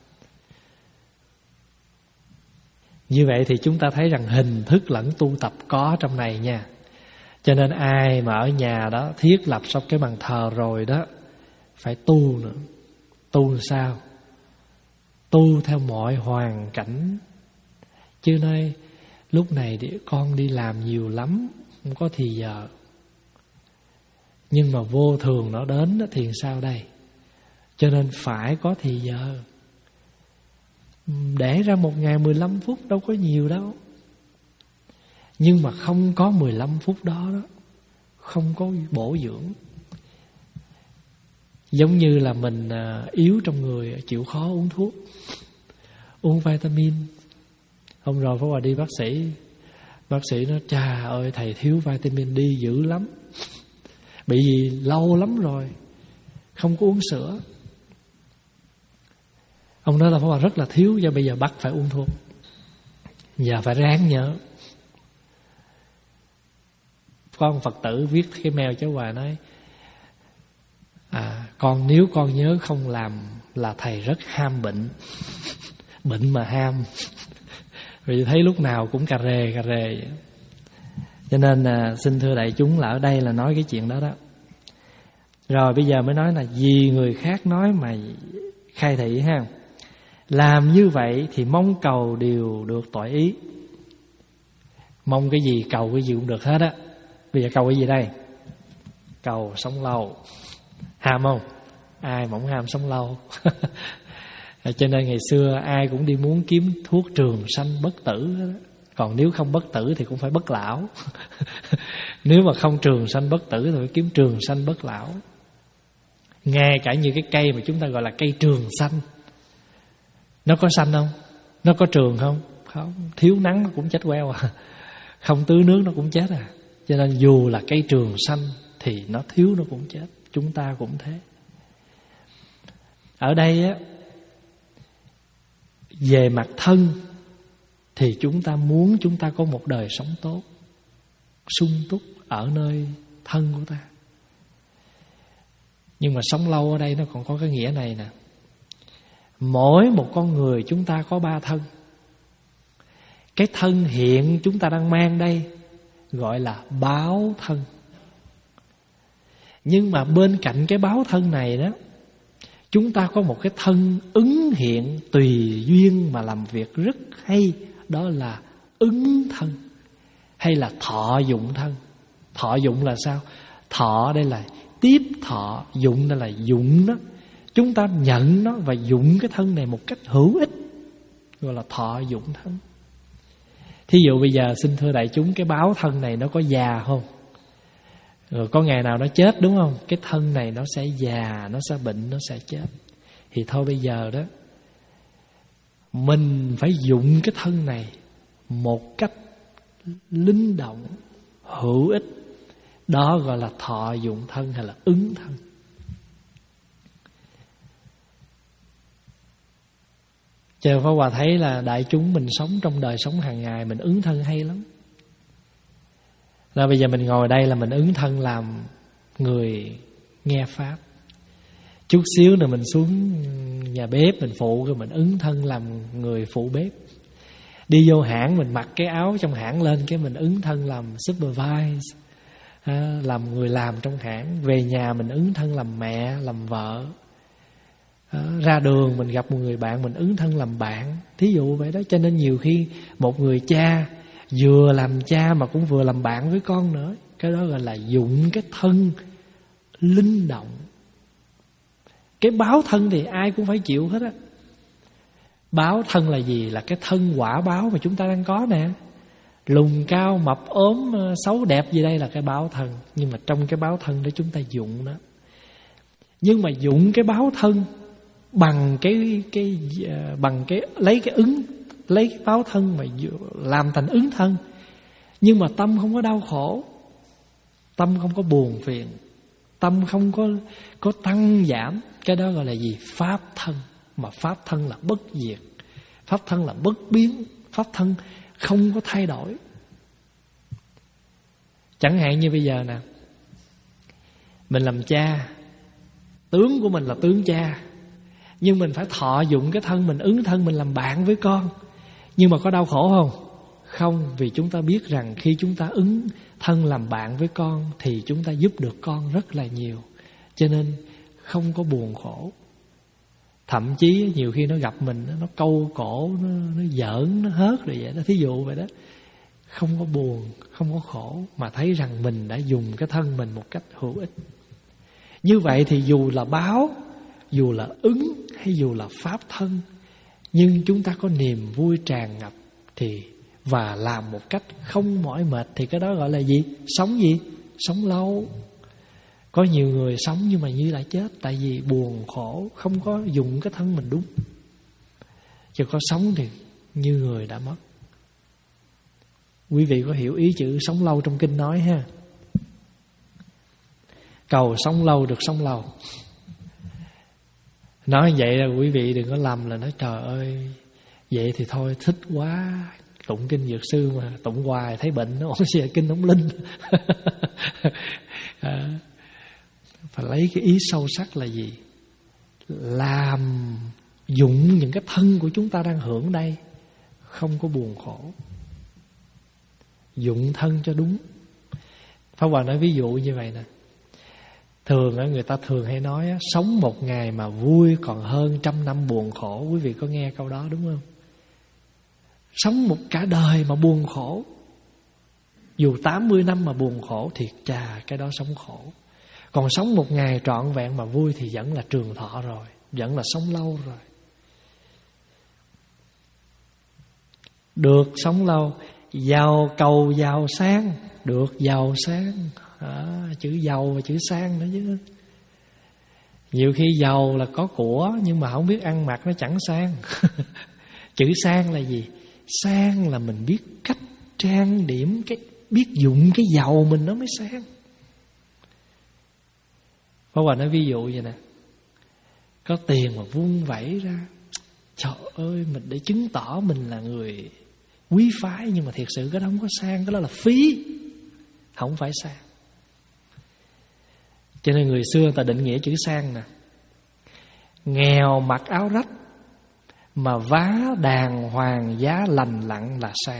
Như vậy thì chúng ta thấy rằng hình thức lẫn tu tập có trong này nha. Cho nên ai mà ở nhà đó thiết lập xong cái bàn thờ rồi đó, phải tu nữa. Tu sao? Tu theo mọi hoàn cảnh. Chứ nói lúc này thì con đi làm nhiều lắm, không có thì giờ. Nhưng mà vô thường nó đến đó, thì sao đây? Cho nên phải có thì giờ. Để ra một ngày mười lăm phút đâu có nhiều đâu. Nhưng mà không có mười lăm phút đó đó, không có bổ dưỡng. Giống như là mình yếu trong người, chịu khó uống thuốc, uống vitamin. Hôm rồi Pháp Hòa đi bác sĩ, bác sĩ nói chà ơi thầy thiếu vitamin D dữ lắm. Bị gì lâu lắm rồi, không có uống sữa. Ông nói là Pháp Hòa rất là thiếu, và bây giờ bắt phải uống thuốc. Giờ phải ráng nhớ. Có một Phật tử viết cái mail cho Hòa nói à, con nếu con nhớ không làm là thầy rất ham bệnh. Bệnh mà ham. Vì thấy lúc nào cũng cà rề cà rề vậy. Cho nên à, xin thưa đại chúng là ở đây là nói cái chuyện đó đó. Rồi bây giờ mới nói là vì người khác nói mà khai thị ha. Làm như vậy thì mong cầu đều được tội ý. Mong cái gì cầu cái gì cũng được hết á. Bây giờ cầu cái gì đây? Cầu sống lâu. Ham không? Ai mà không ham sống lâu. Cho nên ngày xưa ai cũng đi muốn kiếm thuốc trường sanh bất tử đó. Còn nếu không bất tử thì cũng phải bất lão. Nếu mà không trường sanh bất tử thì phải kiếm trường sanh bất lão. Ngay cả như cái cây mà chúng ta gọi là cây trường sanh, nó có sanh không? Nó có trường không? Không. Thiếu nắng nó cũng chết queo à. Không tưới nước nó cũng chết à. Cho nên dù là cây trường sanh thì nó thiếu nó cũng chết. Chúng ta cũng thế. Ở đây á, về mặt thân thì chúng ta muốn chúng ta có một đời sống tốt, sung túc ở nơi thân của ta. Nhưng mà sống lâu ở đây nó còn có cái nghĩa này nè. Mỗi một con người chúng ta có ba thân. Cái thân hiện chúng ta đang mang đây gọi là báo thân. Nhưng mà bên cạnh cái báo thân này đó, chúng ta có một cái thân ứng hiện tùy duyên mà làm việc rất hay. Đó là ứng thân hay là thọ dụng thân. Thọ dụng là sao? Thọ đây là tiếp thọ, dụng đây là dụng đó. Chúng ta nhận nó và dụng cái thân này một cách hữu ích, gọi là thọ dụng thân. Thí dụ bây giờ xin thưa đại chúng, cái báo thân này nó có già không? Rồi có ngày nào nó chết đúng không? Cái thân này nó sẽ già, nó sẽ bệnh, nó sẽ chết. Thì thôi bây giờ đó, mình phải dụng cái thân này một cách linh động, hữu ích. Đó gọi là thọ dụng thân hay là ứng thân. Chờ Pháp Hòa thấy là đại chúng mình sống trong đời sống hàng ngày, mình ứng thân hay lắm. Là bây giờ mình ngồi đây là mình ứng thân làm người nghe pháp. Chút xíu nữa mình xuống nhà bếp mình phụ, rồi mình ứng thân làm người phụ bếp. Đi vô hãng mình mặc cái áo trong hãng lên, cái mình ứng thân làm supervise, à, làm người làm trong hãng. Về nhà mình ứng thân làm mẹ, làm vợ. à, Ra đường mình gặp một người bạn, mình ứng thân làm bạn. Thí dụ vậy đó. Cho nên nhiều khi một người cha vừa làm cha mà cũng vừa làm bạn với con nữa. Cái đó gọi là dụng cái thân linh động. Cái báo thân thì ai cũng phải chịu hết á. Báo thân là gì? Là cái thân quả báo mà chúng ta đang có nè. Lùn cao, mập, ốm, xấu, đẹp gì đây là cái báo thân. Nhưng mà trong cái báo thân đó chúng ta dụng đó. Nhưng mà dụng cái báo thân bằng cái cái bằng cái lấy cái ứng lấy cái báo thân mà làm thành ứng thân. Nhưng mà tâm không có đau khổ, tâm không có buồn phiền, tâm không có có tăng giảm. Cái đó gọi là gì? Pháp thân. Mà pháp thân là bất diệt, pháp thân là bất biến, pháp thân không có thay đổi. Chẳng hạn như bây giờ nè, mình làm cha, tướng của mình là tướng cha, nhưng mình phải thọ dụng cái thân mình, ứng thân mình làm bạn với con. Nhưng mà có đau khổ không? Không, vì chúng ta biết rằng khi chúng ta ứng thân làm bạn với con thì chúng ta giúp được con rất là nhiều. Cho nên không có buồn khổ. Thậm chí nhiều khi nó gặp mình, nó câu cổ, nó, nó giỡn, nó hớt rồi vậy đó. Thí dụ vậy đó. Không có buồn, không có khổ, mà thấy rằng mình đã dùng cái thân mình một cách hữu ích. Như vậy thì dù là báo, dù là ứng hay dù là pháp thân, nhưng chúng ta có niềm vui tràn ngập thì và làm một cách không mỏi mệt thì cái đó gọi là gì? Sống gì? Sống lâu. Có nhiều người sống nhưng mà như lại chết, tại vì buồn khổ, không có dùng cái thân mình đúng. Chứ có sống thì như người đã mất. Quý vị có hiểu ý chữ sống lâu trong kinh nói ha? Cầu sống lâu được sống lâu. Nói vậy là quý vị đừng có lầm là nói trời ơi, vậy thì thôi thích quá, tụng kinh dược sư mà tụng hoài thấy bệnh nó ổn xìa kinh ống linh. à, Phải lấy cái ý sâu sắc là gì? Làm dụng những cái thân của chúng ta đang hưởng đây, không có buồn khổ. Dụng thân cho đúng. Pháp Hòa nói ví dụ như vậy nè. Thường người ta thường hay nói sống một ngày mà vui còn hơn trăm năm buồn khổ. Quý vị có nghe câu đó đúng không? Sống một cả đời mà buồn khổ, dù tám mươi năm mà buồn khổ thì chà, cái đó sống khổ. Còn sống một ngày trọn vẹn mà vui thì vẫn là trường thọ rồi, vẫn là sống lâu rồi. Được sống lâu. Giàu cầu giàu sang. Được giàu sang. à, Chữ giàu và chữ sang nữa chứ. Nhiều khi giàu là có của, nhưng mà không biết ăn mặc nó chẳng sang. Chữ sang là gì? Sang là mình biết cách trang điểm, cái biết dụng cái giàu mình nó mới sang. Pháp Hòa nói ví dụ vậy nè. Có tiền mà vung vẩy ra, trời ơi, mình để chứng tỏ mình là người quý phái, nhưng mà thiệt sự cái đó không có sang, cái đó là phí, không phải sang. Cho nên người xưa người ta định nghĩa chữ sang nè: nghèo mặc áo rách mà vá đàng hoàng giá lành lặn là sang.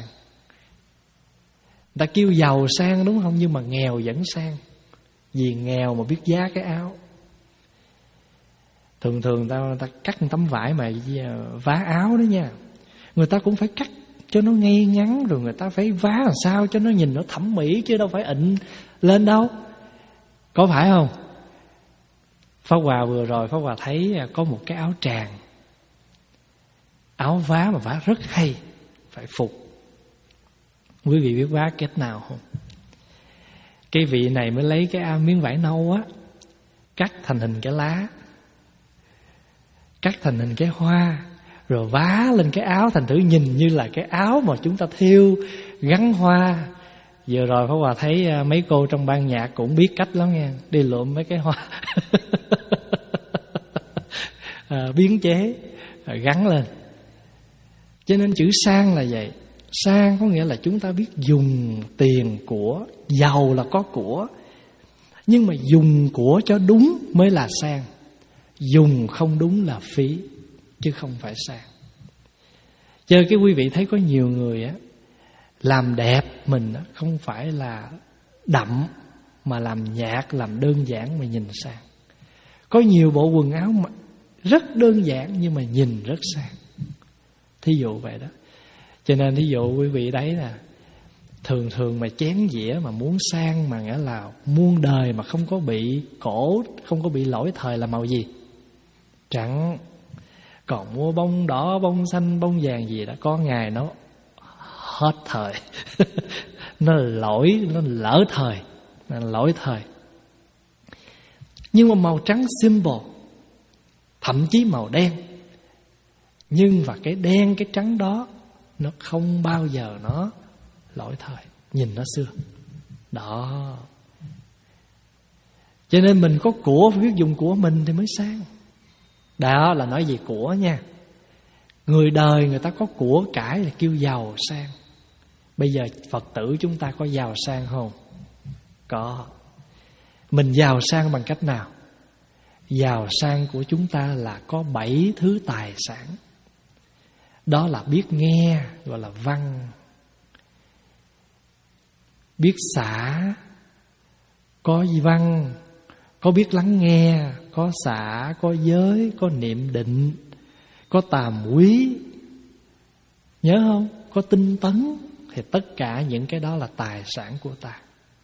Ta kêu giàu sang đúng không? Nhưng mà nghèo vẫn sang, vì nghèo mà biết giá cái áo. Thường thường ta, ta cắt một tấm vải mà vá áo đó nha, người ta cũng phải cắt cho nó ngay ngắn, rồi người ta phải vá làm sao cho nó nhìn nó thẩm mỹ, chứ đâu phải ịnh lên đâu. Có phải không? Pháp Hòa vừa rồi Pháp Hòa thấy có một cái áo tràng, áo vá mà vá rất hay, phải phục. Quý vị biết vá cách nào không? Cái vị này mới lấy cái áo miếng vải nâu á, cắt thành hình cái lá, cắt thành hình cái hoa, rồi vá lên cái áo, thành thử nhìn như là cái áo mà chúng ta thêu gắn hoa. Vừa rồi Pháp Hòa thấy mấy cô trong ban nhạc cũng biết cách lắm nha, đi lượm mấy cái hoa à, biến chế à, gắn lên. Cho nên chữ sang là vậy. Sang có nghĩa là chúng ta biết dùng tiền của. Giàu là có của, Nhưng mà dùng của cho đúng mới là sang. Dùng không đúng là phí, chứ không phải sang. Cho cái quý vị thấy có nhiều người á, làm đẹp mình á, không phải là đậm, mà làm nhạt, làm đơn giản mà nhìn sang. Có nhiều bộ quần áo mà rất đơn giản nhưng mà nhìn rất sang. Thí dụ vậy đó. Cho nên thí dụ quý vị đấy là thường thường mà chén dĩa mà muốn sang, mà nghĩa là muôn đời mà không có bị cổ, không có bị lỗi thời là màu gì? Trắng. Còn mua bông đỏ, bông xanh, bông vàng gì đó, có ngày nó hết thời. Nó lỗi, nó lỡ thời, nó lỗi thời. Nhưng mà màu trắng simple, thậm chí màu đen. Nhưng và cái đen, cái trắng đó nó không bao giờ nó lỗi thời, nhìn nó xưa. Đó. Cho nên mình có của phải biết dùng của mình thì mới sang. Đó là nói về của nha. Người đời người ta có của cải là kêu giàu sang. Bây giờ Phật tử chúng ta có giàu sang không? Có. Mình giàu sang bằng cách nào? Giàu sang của chúng ta là có bảy thứ tài sản. Đó là biết nghe, gọi là văn. Biết xả, có văn. Có biết lắng nghe, có xả, có giới, có niệm định, có tàm quý. Nhớ không? Có tinh tấn. Thì tất cả những cái đó là tài sản của ta.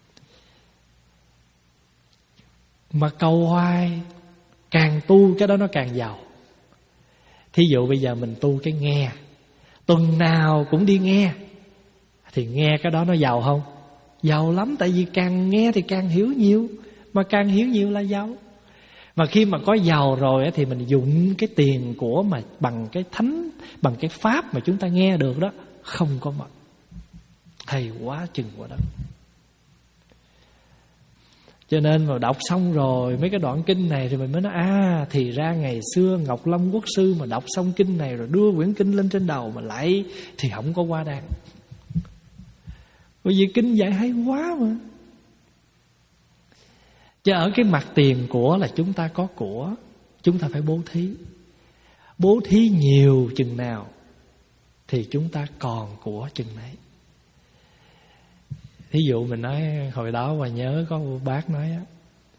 Mà cầu hoài, càng tu cái đó nó càng giàu. Thí dụ bây giờ mình tu cái nghe, tuần nào cũng đi nghe, thì nghe cái đó nó giàu không? Giàu lắm. Tại vì càng nghe thì càng hiểu nhiều, mà càng hiểu nhiều là giàu. Mà khi mà có giàu rồi thì mình dùng cái tiền của mà bằng cái thánh, bằng cái pháp mà chúng ta nghe được đó, không có mất. Hay quá chừng quá đó. Cho nên mà đọc xong rồi mấy cái đoạn kinh này thì mình mới nói, à thì ra ngày xưa Ngọc Long Quốc sư mà đọc xong kinh này rồi đưa quyển kinh lên trên đầu mà lại thì không có qua đàn. Bởi vì kinh dạy hay quá mà. Chứ ở cái mặt tiền của là chúng ta có của, chúng ta phải bố thí. Bố thí nhiều chừng nào thì chúng ta còn của chừng nấy. Thí dụ mình nói hồi đó mà nhớ có một bác nói á,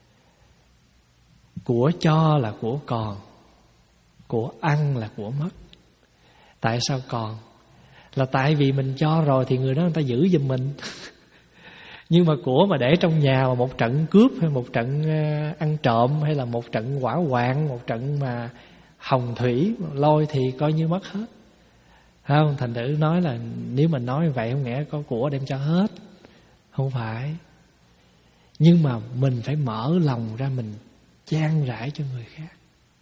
của cho là của còn, của ăn là của mất. Tại sao còn? Là tại vì mình cho rồi thì người đó người ta giữ giùm mình. Nhưng mà của mà để trong nhà mà một trận cướp hay một trận ăn trộm hay là một trận hỏa hoạn, một trận mà hồng thủy lôi thì coi như mất hết. Không, thành thử nói là nếu mình nói vậy không nghĩa có của đem cho hết. Không phải. Nhưng mà mình phải mở lòng ra, mình chan rãi cho người khác.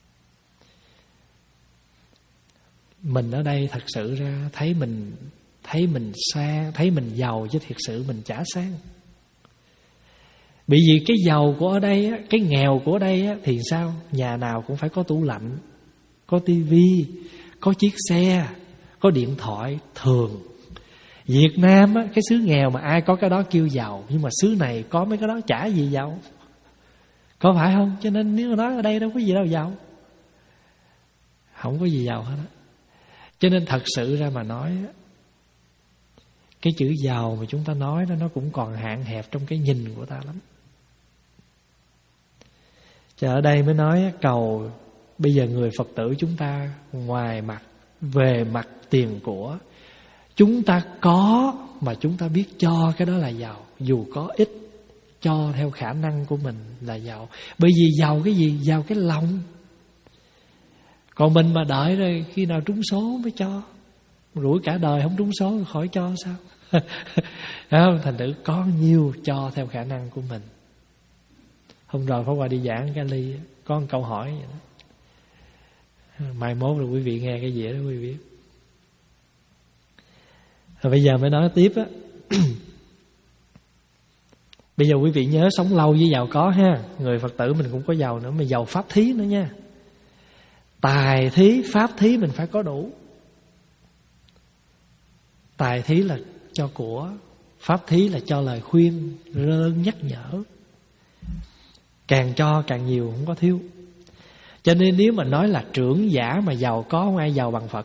Mình ở đây thật sự ra thấy mình thấy mình sang, thấy mình giàu, chứ thiệt sự mình chả sang. Bởi vì cái giàu của ở đây, cái nghèo của ở đây thì sao? Nhà nào cũng phải có tủ lạnh, có tivi, có chiếc xe, có điện thoại thường. Việt Nam á, cái xứ nghèo mà ai có cái đó kêu giàu. Nhưng mà xứ này có mấy cái đó chả gì giàu. Có phải không? Cho nên nếu mà nói ở đây đâu có gì đâu giàu. Không có gì giàu hết á. Cho nên thật sự ra mà nói, cái chữ giàu mà chúng ta nói đó, nó cũng còn hạn hẹp trong cái nhìn của ta lắm. Cho ở đây mới nói cầu bây giờ người Phật tử chúng ta ngoài mặt, về mặt tiền của, chúng ta có mà chúng ta biết cho, cái đó là giàu. Dù có ít, cho theo khả năng của mình là giàu. Bởi vì giàu cái gì? Giàu cái lòng. Còn mình mà đợi rồi khi nào trúng số mới cho, rủi cả đời không trúng số khỏi cho sao? Không, thành thử có nhiều cho theo khả năng của mình. Hôm rồi Pháp Hòa đi giảng Ca Ly, có một câu hỏi vậy đó. Mai mốt rồi quý vị nghe cái gì đó quý vị biết. Rồi bây giờ mới nói tiếp á. Bây giờ quý vị nhớ sống lâu với giàu có ha. Người Phật tử mình cũng có giàu nữa, mà giàu pháp thí nữa nha. Tài thí, pháp thí mình phải có đủ. Tài thí là cho của, pháp thí là cho lời khuyên, rơn nhắc nhở. càng cho càng nhiều, không có thiếu. Cho nên nếu mà nói là trưởng giả mà giàu có, không ai giàu bằng Phật.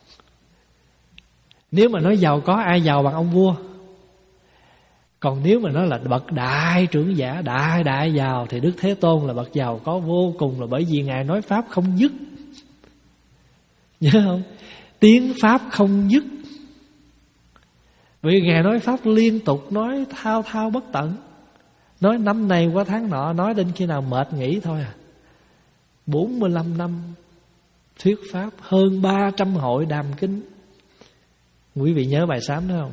Nếu mà nói giàu có, ai giàu bằng ông vua. Còn nếu mà nói là bậc đại trưởng giả, đại đại giàu, thì Đức Thế Tôn là bậc giàu có vô cùng, là bởi vì Ngài nói Pháp không dứt. Nhớ không? Tiếng Pháp không dứt. Vì Ngài nói Pháp liên tục, nói thao thao bất tận. Nói năm này qua tháng nọ, nói đến khi nào mệt nghỉ thôi à. Bốn mươi lăm năm thuyết Pháp, hơn ba trăm hội đàm kinh. Quý vị nhớ bài sám đó không?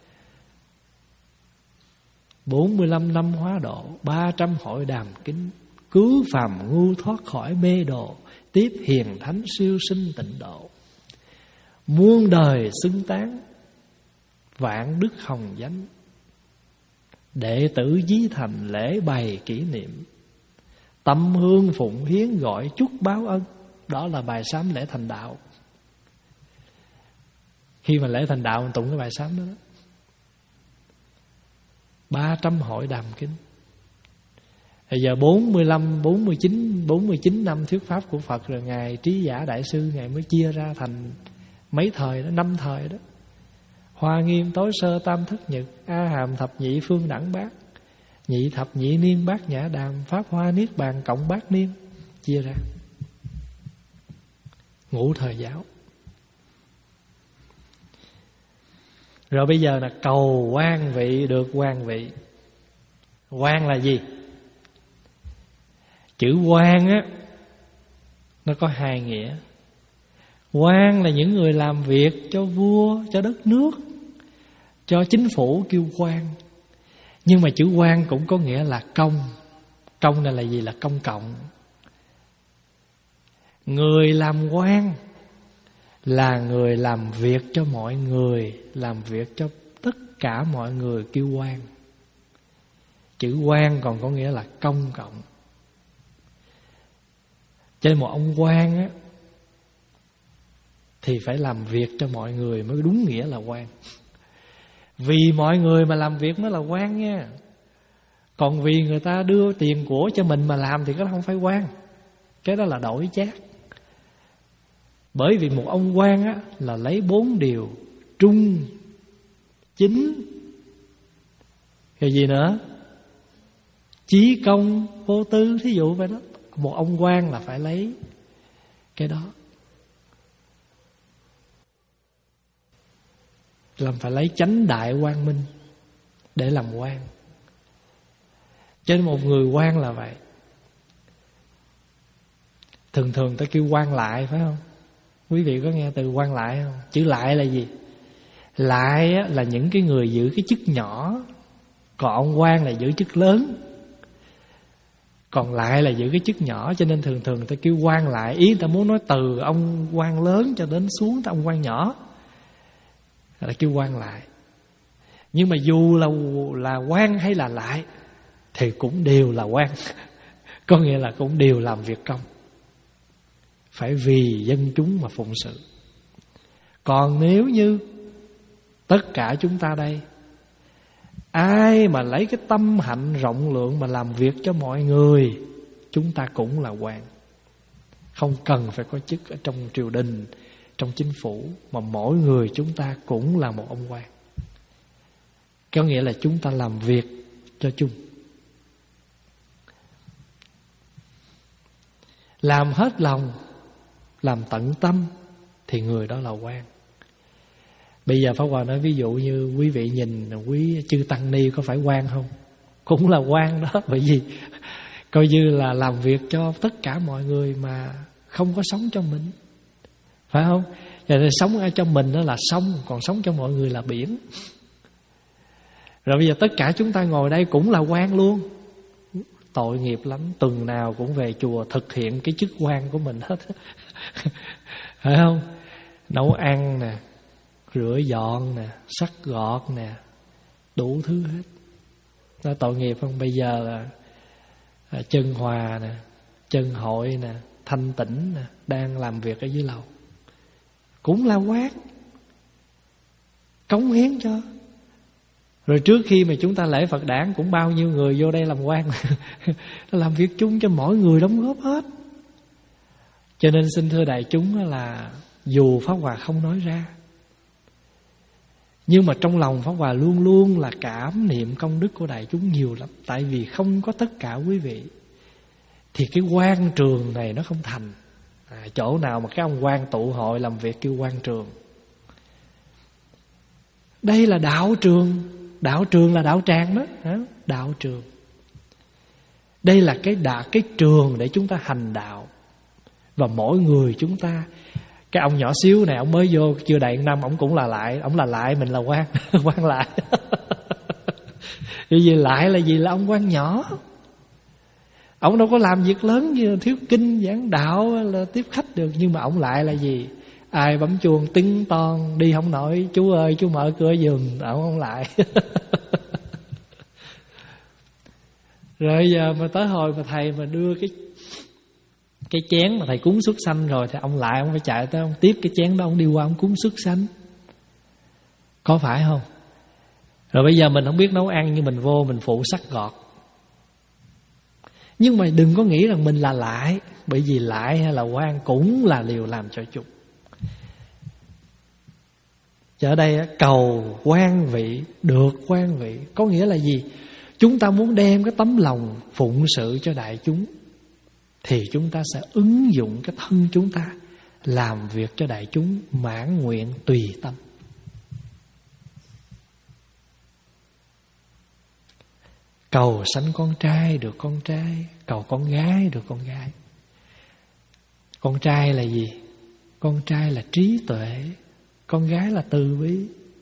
Bốn mươi lăm năm hóa độ, ba trăm hội đàm kinh, cứu phàm ngu thoát khỏi mê độ, tiếp hiền thánh siêu sinh tịnh độ. Muôn đời xưng tán, vạn đức hồng danh, đệ tử chí thành lễ bày kỷ niệm, tâm hương phụng hiến gọi chúc báo ân. Đó là bài sám lễ thành đạo. Khi mà lễ thành đạo mình tụng cái bài sám đó, đó. ba trăm hội đàm kinh. Bây giờ bốn mươi lăm, bốn mươi chín, bốn mươi chín năm thuyết Pháp của Phật rồi, Ngài Trí Giả Đại Sư Ngài mới chia ra thành mấy thời đó, năm thời đó. Hoa Nghiêm, Tối Sơ, Tam Thất Nhật, A Hàm, Thập Nhị, Phương Đẳng Bát, Nhị Thập Nhị Niên, Bát Nhã Đàm, Pháp Hoa, Niết Bàn, Cộng Bát Niên. Chia ra ngũ thời giáo. Rồi bây giờ là cầu quan vị được quan vị. Quan là gì? Chữ quan á, nó có hai nghĩa. Quan là những người làm việc cho vua, cho đất nước, cho chính phủ kêu quan. Nhưng mà chữ quan cũng có nghĩa là công. Công này là gì? Là công cộng. Người làm quan là người làm việc cho mọi người, làm việc cho tất cả mọi người kêu quan. Chữ quan còn có nghĩa là công cộng. Cho nên một ông quan á thì phải làm việc cho mọi người mới đúng nghĩa là quan. Vì mọi người mà làm việc mới là quan nha. Còn vì người ta đưa tiền của cho mình mà làm thì cái đó không phải quan. Cái đó là đổi chác. Bởi vì một ông quan á là lấy bốn điều trung, chính, rồi gì nữa? Chí công, vô tư, thí dụ vậy đó. Một ông quan là phải lấy cái đó. Làm phải lấy chánh đại quang minh để làm quan. Cho nên một người quan là vậy. Thường thường ta kêu quan lại phải không? Quý vị có nghe từ quan lại không? Chữ lại là gì? Lại là những cái người giữ cái chức nhỏ, còn ông quan là giữ chức lớn. Còn lại là giữ cái chức nhỏ. Cho nên thường thường ta kêu quan lại. Ý ta muốn nói từ ông quan lớn cho đến xuống tới ông quan nhỏ là kêu quan lại. Nhưng mà dù là là quan hay là lại thì cũng đều là quan. Có nghĩa là cũng đều làm việc công, phải vì dân chúng mà phụng sự. Còn nếu như tất cả chúng ta đây, ai mà lấy cái tâm hạnh rộng lượng mà làm việc cho mọi người, chúng ta cũng là quan. Không cần phải có chức ở trong triều đình, trong chính phủ, mà mỗi người chúng ta cũng là một ông quan. Có nghĩa là chúng ta làm việc cho chung, làm hết lòng, làm tận tâm thì người đó là quan. Bây giờ Pháp Hòa nói ví dụ như quý vị nhìn quý chư tăng ni có phải quan không? Cũng là quan đó. Bởi vì coi như là làm việc cho tất cả mọi người mà không có sống cho mình, phải không? Rồi sống ở trong mình đó là sông, còn sống cho mọi người là biển. Rồi bây giờ tất cả chúng ta ngồi đây cũng là quan luôn. Tội nghiệp lắm, tuần nào cũng về chùa thực hiện cái chức quan của mình hết. Phải không? Nấu ăn nè, rửa dọn nè, sắc gọt nè, đủ thứ hết. Nó tội nghiệp không? Bây giờ là, là chân hòa nè, chân hội nè, thanh tĩnh nè, đang làm việc ở dưới lầu, cũng là quan, cống hiến cho. Rồi trước khi mà chúng ta lễ Phật đản cũng bao nhiêu người vô đây làm quan làm việc chung cho mỗi người đóng góp hết. Cho nên xin thưa đại chúng là dù Pháp Hòa không nói ra, nhưng mà trong lòng Pháp Hòa luôn luôn là cảm niệm công đức của đại chúng nhiều lắm. Tại vì không có tất cả quý vị thì cái quan trường này nó không thành. à, Chỗ nào mà cái ông quan tụ hội làm việc kêu quan trường. Đây là đạo trường. Đạo trường là đạo tràng đó, hả? Đạo trường. Đây là cái đạo, cái trường để chúng ta hành đạo. Và mỗi người chúng ta, cái ông nhỏ xíu này, ông mới vô chưa đầy năm, ông cũng là lại, ông là lại, mình là quan, quan lại. Vì gì lại là gì? Là ông quan nhỏ. Ông đâu có làm việc lớn như thuyết kinh giảng đạo là tiếp khách được, nhưng mà ông lại là gì? Ai bấm chuông tiếng ton đi không nổi, chú ơi chú mở cửa giùm, ông không lại. Rồi giờ mà tới hồi mà thầy mà đưa cái cái chén mà thầy cúng xuất sanh rồi thì ông lại, ông phải chạy tới ông tiếp cái chén đó, ông đi qua ông cúng xuất sanh. Có phải không? Rồi bây giờ mình không biết nấu ăn, nhưng mình vô mình phụ sắc gọt. Nhưng mà đừng có nghĩ rằng mình là lại, bởi vì lại hay là quan cũng là điều làm cho chung. Ở đây cầu quan vị, được quan vị, có nghĩa là gì? Chúng ta muốn đem cái tấm lòng phụng sự cho đại chúng, thì chúng ta sẽ ứng dụng cái thân chúng ta làm việc cho đại chúng mãn nguyện tùy tâm. Cầu sanh con trai được con trai, cầu con gái được con gái. Con trai là gì? Con trai là trí tuệ, con gái là từ bi.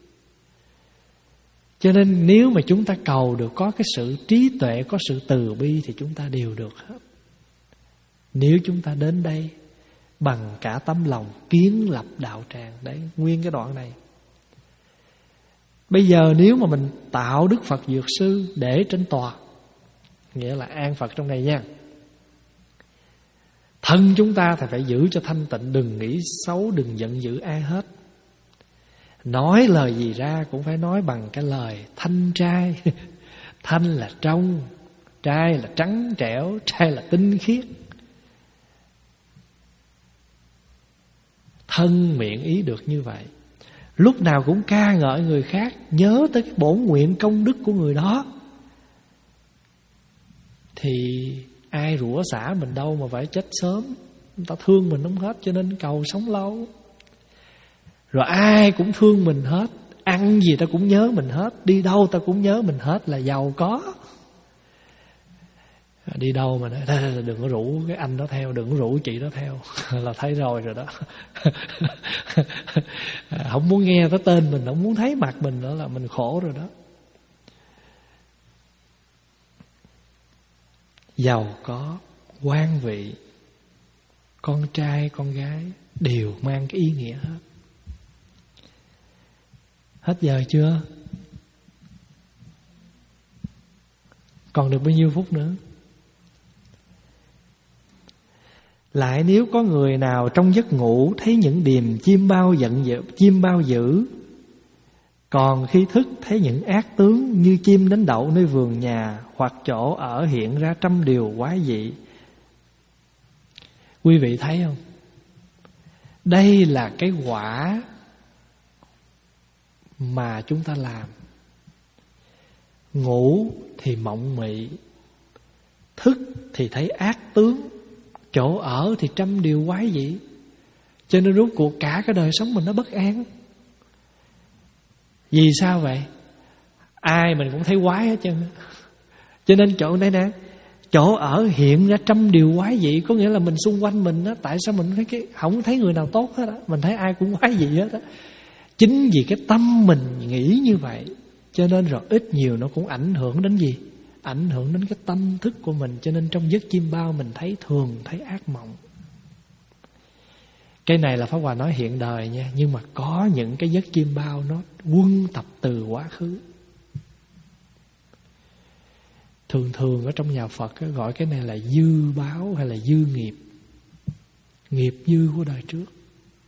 Cho nên nếu mà chúng ta cầu được có cái sự trí tuệ, có sự từ bi thì chúng ta đều được hết. Nếu chúng ta đến đây bằng cả tấm lòng kiến lập đạo tràng. Đấy, nguyên cái đoạn này. Bây giờ nếu mà mình tạo Đức Phật Dược Sư để trên tòa, nghĩa là an Phật trong này nha, thân chúng ta thì phải giữ cho thanh tịnh, đừng nghĩ xấu, đừng giận dữ ai hết. Nói lời gì ra cũng phải nói bằng cái lời thanh trai. Thanh là trong, trai là trắng trẻo, trai là tinh khiết. Thân miệng ý được như vậy, lúc nào cũng ca ngợi người khác, nhớ tới cái bổn nguyện công đức của người đó, thì ai rủa xả mình đâu mà phải chết sớm. Người ta thương mình không hết, cho nên cầu sống lâu. Rồi ai cũng thương mình hết, ăn gì ta cũng nhớ mình hết, đi đâu ta cũng nhớ mình hết, là giàu có. Đi đâu mà nói đừng có rủ cái anh đó theo, đừng có rủ chị đó theo, là thấy rồi rồi đó. Không muốn nghe tới tên mình, không muốn thấy mặt mình nữa là mình khổ rồi đó. Giàu có, quan vị, con trai con gái đều mang cái ý nghĩa hết. Hết giờ chưa? Còn được bao nhiêu phút nữa? Lại nếu có người nào trong giấc ngủ thấy những điềm chim bao giận dữ, chim bao dữ, còn khi thức thấy những ác tướng như chim đến đậu nơi vườn nhà, hoặc chỗ ở hiện ra trăm điều quái dị. Quý vị thấy không? Đây là cái quả mà chúng ta làm. Ngủ thì mộng mị, thức thì thấy ác tướng, chỗ ở thì trăm điều quái dị. Cho nên rốt cuộc cả cái đời sống mình nó bất an. Vì sao vậy? Ai mình cũng thấy quái hết trơn. Cho nên chỗ đây nè, chỗ ở hiện ra trăm điều quái dị, có nghĩa là mình xung quanh mình á, tại sao mình thấy cái không thấy người nào tốt hết á, mình thấy ai cũng quái dị hết á. Chính vì cái tâm mình nghĩ như vậy, cho nên rồi ít nhiều nó cũng ảnh hưởng đến gì? Ảnh hưởng đến cái tâm thức của mình. Cho nên trong giấc chim bao mình thấy thường thấy ác mộng. Cái này là Pháp Hòa nói hiện đời nha, nhưng mà có những cái giấc chim bao nó quân tập từ quá khứ. Thường thường ở trong nhà Phật gọi cái này là dư báo hay là dư nghiệp, nghiệp dư của đời trước.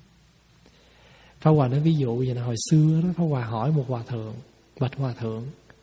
Pháp Hòa nói ví dụ vậy là hồi xưa đó, Pháp Hòa hỏi một hòa thượng, bạch hòa thượng,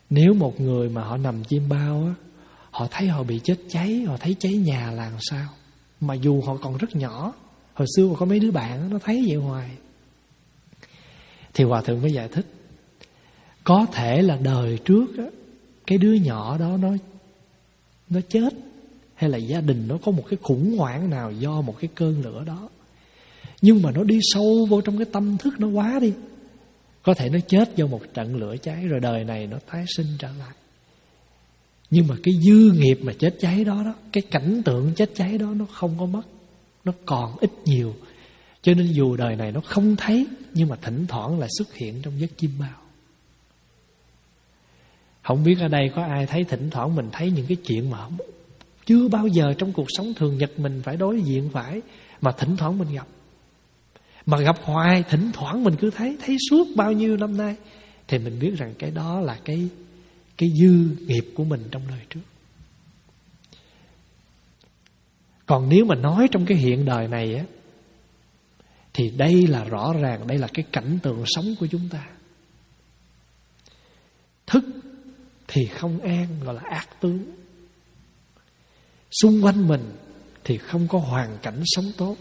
Nếu một người mà họ nằm chim bao á, họ thấy họ bị chết cháy, họ thấy cháy nhà là làm sao? Mà dù họ còn rất nhỏ. Hồi xưa có mấy đứa bạn nó thấy vậy hoài. Thì Hòa Thượng mới giải thích, có thể là đời trước á, cái đứa nhỏ đó nó nó chết, hay là gia đình nó có một cái khủng hoảng nào do một cái cơn lửa đó. Nhưng mà nó đi sâu vô trong cái tâm thức nó quá đi. Có thể nó chết do một trận lửa cháy, rồi đời này nó tái sinh trở lại. Nhưng mà cái dư nghiệp mà chết cháy đó, đó cái cảnh tượng chết cháy đó nó không có mất, nó còn ít nhiều. Cho nên dù đời này nó không thấy, nhưng mà thỉnh thoảng lại xuất hiện trong giấc chim bao. Không biết ở đây có ai thấy thỉnh thoảng mình thấy những cái chuyện mà chưa bao giờ trong cuộc sống thường nhật mình phải đối diện phải, mà thỉnh thoảng mình gặp. Mà gặp hoài, thỉnh thoảng mình cứ thấy, thấy suốt bao nhiêu năm nay. Thì mình biết rằng cái đó là cái, cái dư nghiệp của mình trong đời trước. Còn nếu mà nói trong cái hiện đời này á, thì đây là rõ ràng, đây là cái cảnh tượng sống của chúng ta. Thức thì không an, gọi là ác tướng. Xung quanh mình thì không có hoàn cảnh sống tốt.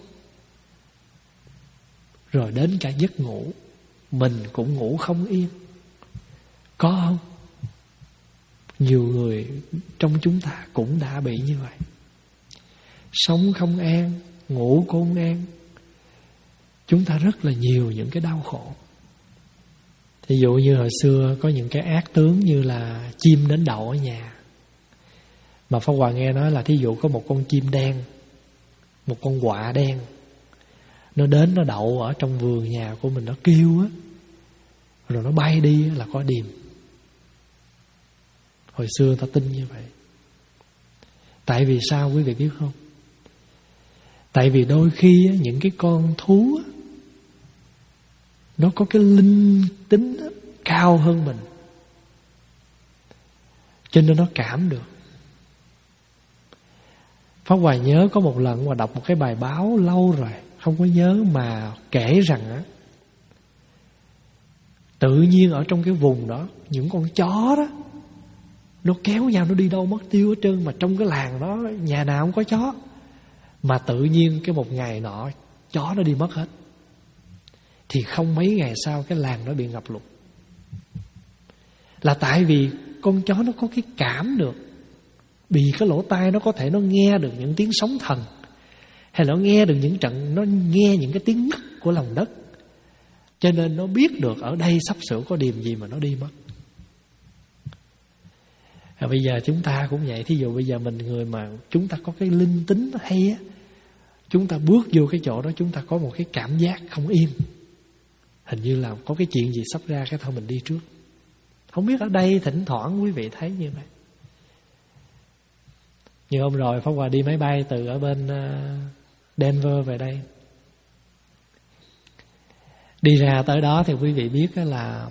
Rồi đến cả giấc ngủ, mình cũng ngủ không yên. Có không? Nhiều người trong chúng ta cũng đã bị như vậy. Sống không an, ngủ cũng không an. Chúng ta rất là nhiều những cái đau khổ. Ví dụ như hồi xưa có những cái ác tướng như là chim đến đậu ở nhà. Mà Pháp Hòa nghe nói là thí dụ có một con chim đen, một con quạ đen, nó đến nó đậu ở trong vườn nhà của mình, nó kêu á, rồi nó bay đi là có điềm. Hồi xưa người ta tin như vậy. Tại vì sao quý vị biết không? Tại vì đôi khi á, những cái con thú á, nó có cái linh tính á, cao hơn mình, cho nên nó cảm được. Pháp Hòa nhớ có một lần mà đọc một cái bài báo lâu rồi, không có nhớ, mà kể rằng á, tự nhiên ở trong cái vùng đó, những con chó đó nó kéo nhau, nó đi đâu mất tiêu hết trơn. Mà trong cái làng đó nhà nào cũng có chó. Mà tự nhiên cái một ngày nọ chó nó đi mất hết. Thì không mấy ngày sau cái làng nó bị ngập lụt. Là tại vì con chó nó có cái cảm được, vì cái lỗ tai nó có thể nó nghe được những tiếng sóng thần, hay là nó nghe được những trận, nó nghe những cái tiếng nấc của lòng đất, cho nên nó biết được ở đây sắp sửa có điềm gì mà nó đi mất. À, bây giờ chúng ta cũng vậy. Thí dụ bây giờ mình người mà chúng ta có cái linh tính hay á, chúng ta bước vô cái chỗ đó, chúng ta có một cái cảm giác không yên, hình như là có cái chuyện gì sắp ra, cái thôi mình đi trước. Không biết ở đây thỉnh thoảng quý vị thấy như vậy. Như hôm rồi Pháp Hòa đi máy bay từ ở bên Denver về đây. Đi ra tới đó thì quý vị biết là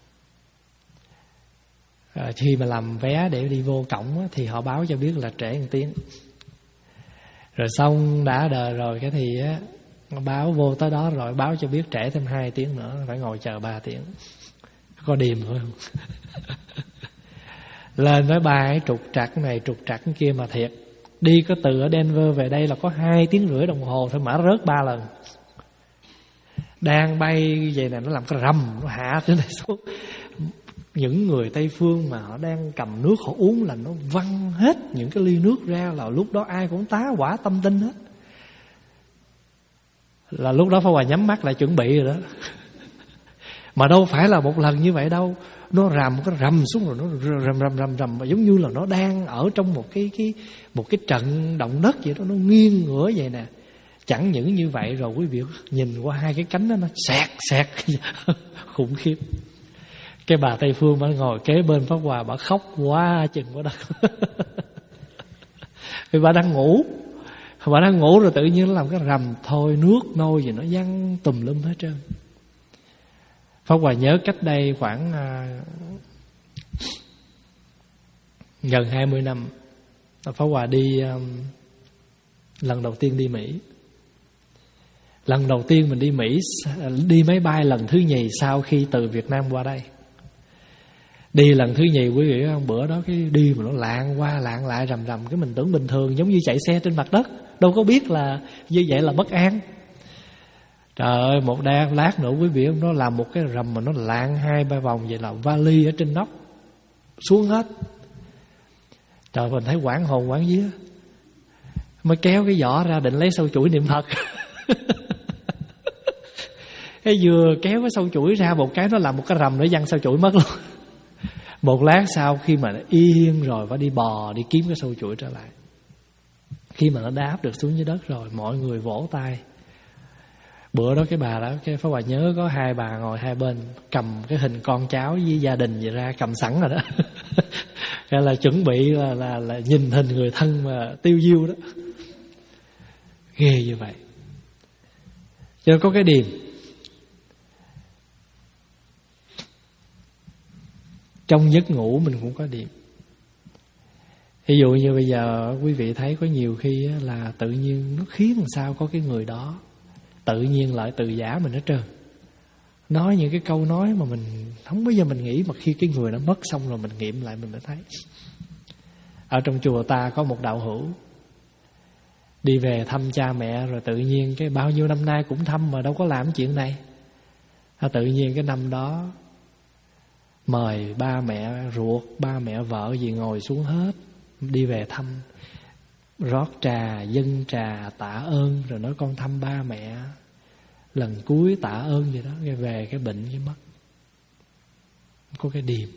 khi mà làm vé để đi vô cổng thì họ báo cho biết là trễ một tiếng. Rồi xong đã đợi rồi cái thì á, báo vô tới đó rồi báo cho biết trễ thêm hai tiếng nữa, phải ngồi chờ ba tiếng. Có điềm không? Lên máy bay trục trặc này trục trặc cái kia, mà thiệt đi có từ ở Denver về đây là có hai tiếng rưỡi đồng hồ thôi mà rớt ba lần. Đang bay vậy này nó làm cái rầm, nó hạ trên này xuống. Những người Tây Phương mà họ đang cầm nước họ uống là nó văng hết những cái ly nước ra, là lúc đó ai cũng tá hỏa tâm tinh hết. Là lúc đó Pháp Hòa nhắm mắt lại chuẩn bị rồi đó. Mà đâu phải là một lần như vậy đâu. Nó rầm cái rầm xuống rồi nó rầm rầm rầm rầm, mà giống như là nó đang ở trong một cái cái một cái trận động đất vậy đó, nó nghiêng ngửa vậy nè. Chẳng những như vậy rồi quý vị nhìn qua hai cái cánh đó nó xẹt xẹt khủng khiếp. Cái bà Tây Phương bà ngồi kế bên Pháp Hòa, bà khóc quá chừng quá đất. Vì bà đang ngủ, bà đang ngủ rồi tự nhiên nó làm cái rầm, thôi nước nôi gì nó văng tùm lum hết trơn. Pháp Hòa nhớ cách đây khoảng à, gần hai mươi năm, Pháp Hòa đi à, lần đầu tiên đi Mỹ. Lần đầu tiên mình đi Mỹ, đi máy bay lần thứ nhì sau khi từ Việt Nam qua đây. Đi lần thứ nhì quý vị không, bữa đó cái đi mà nó lạng qua lạng lại rầm rầm, cái mình tưởng bình thường giống như chạy xe trên mặt đất, đâu có biết là như vậy là bất an. Trời ơi, một đêm lát nữa quý vị, nó làm một cái rầm mà nó lạng hai ba vòng vậy là vali ở trên nóc xuống hết. Trời, mình thấy quảng hồn quảng vía, mới kéo cái giỏ ra định lấy sâu chuỗi niệm Phật. Cái vừa kéo cái sâu chuỗi ra một cái, nó làm một cái rầm nữa văng sâu chuỗi mất luôn. Một lát sau khi mà nó yên rồi, phải đi bò đi kiếm cái sâu chuỗi trở lại. Khi mà nó đáp được xuống dưới đất rồi, mọi người vỗ tay. Bữa đó cái bà đó, cái Pháp Hòa nhớ có hai bà ngồi hai bên, cầm cái hình con cháu với gia đình vậy ra, cầm sẵn rồi đó. Cái là chuẩn bị là, là, là nhìn hình người thân mà tiêu diêu đó. Ghê như vậy. Cho nên có cái điềm. Trong giấc ngủ mình cũng có điềm. Ví dụ như bây giờ quý vị thấy có nhiều khi là tự nhiên nó khiến làm sao có cái người đó tự nhiên lại từ giả mình hết trơn, nói những cái câu nói mà mình không bao giờ mình nghĩ, mà khi cái người nó mất xong rồi mình nghiệm lại mình mới thấy. Ở trong chùa ta có một đạo hữu đi về thăm cha mẹ, rồi tự nhiên cái bao nhiêu năm nay cũng thăm mà đâu có làm chuyện này. Tự nhiên cái năm đó mời ba mẹ ruột, ba mẹ vợ gì ngồi xuống hết, đi về thăm, rót trà, dâng trà tạ ơn, rồi nói con thăm ba mẹ lần cuối tạ ơn vậy đó. Cái về cái bệnh cái mất. Có cái điềm.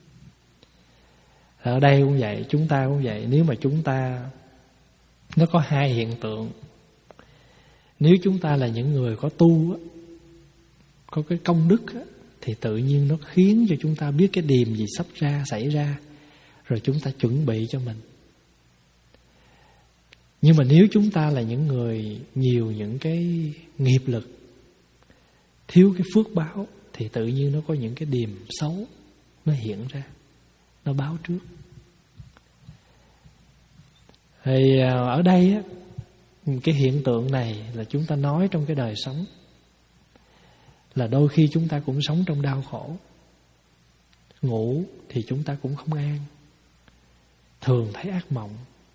Ở đây cũng vậy, chúng ta cũng vậy. Nếu mà chúng ta, nó có hai hiện tượng. Nếu chúng ta là những người có tu á, có cái công đức á, thì tự nhiên nó khiến cho chúng ta biết cái điềm gì sắp ra, xảy ra, rồi chúng ta chuẩn bị cho mình. Nhưng mà nếu chúng ta là những người nhiều những cái nghiệp lực, thiếu cái phước báo, thì tự nhiên nó có những cái điềm xấu nó hiện ra, nó báo trước. Thì ở đây á, cái hiện tượng này là chúng ta nói trong cái đời sống, là đôi khi chúng ta cũng sống trong đau khổ. Ngủ thì chúng ta cũng không an, thường thấy ác mộng.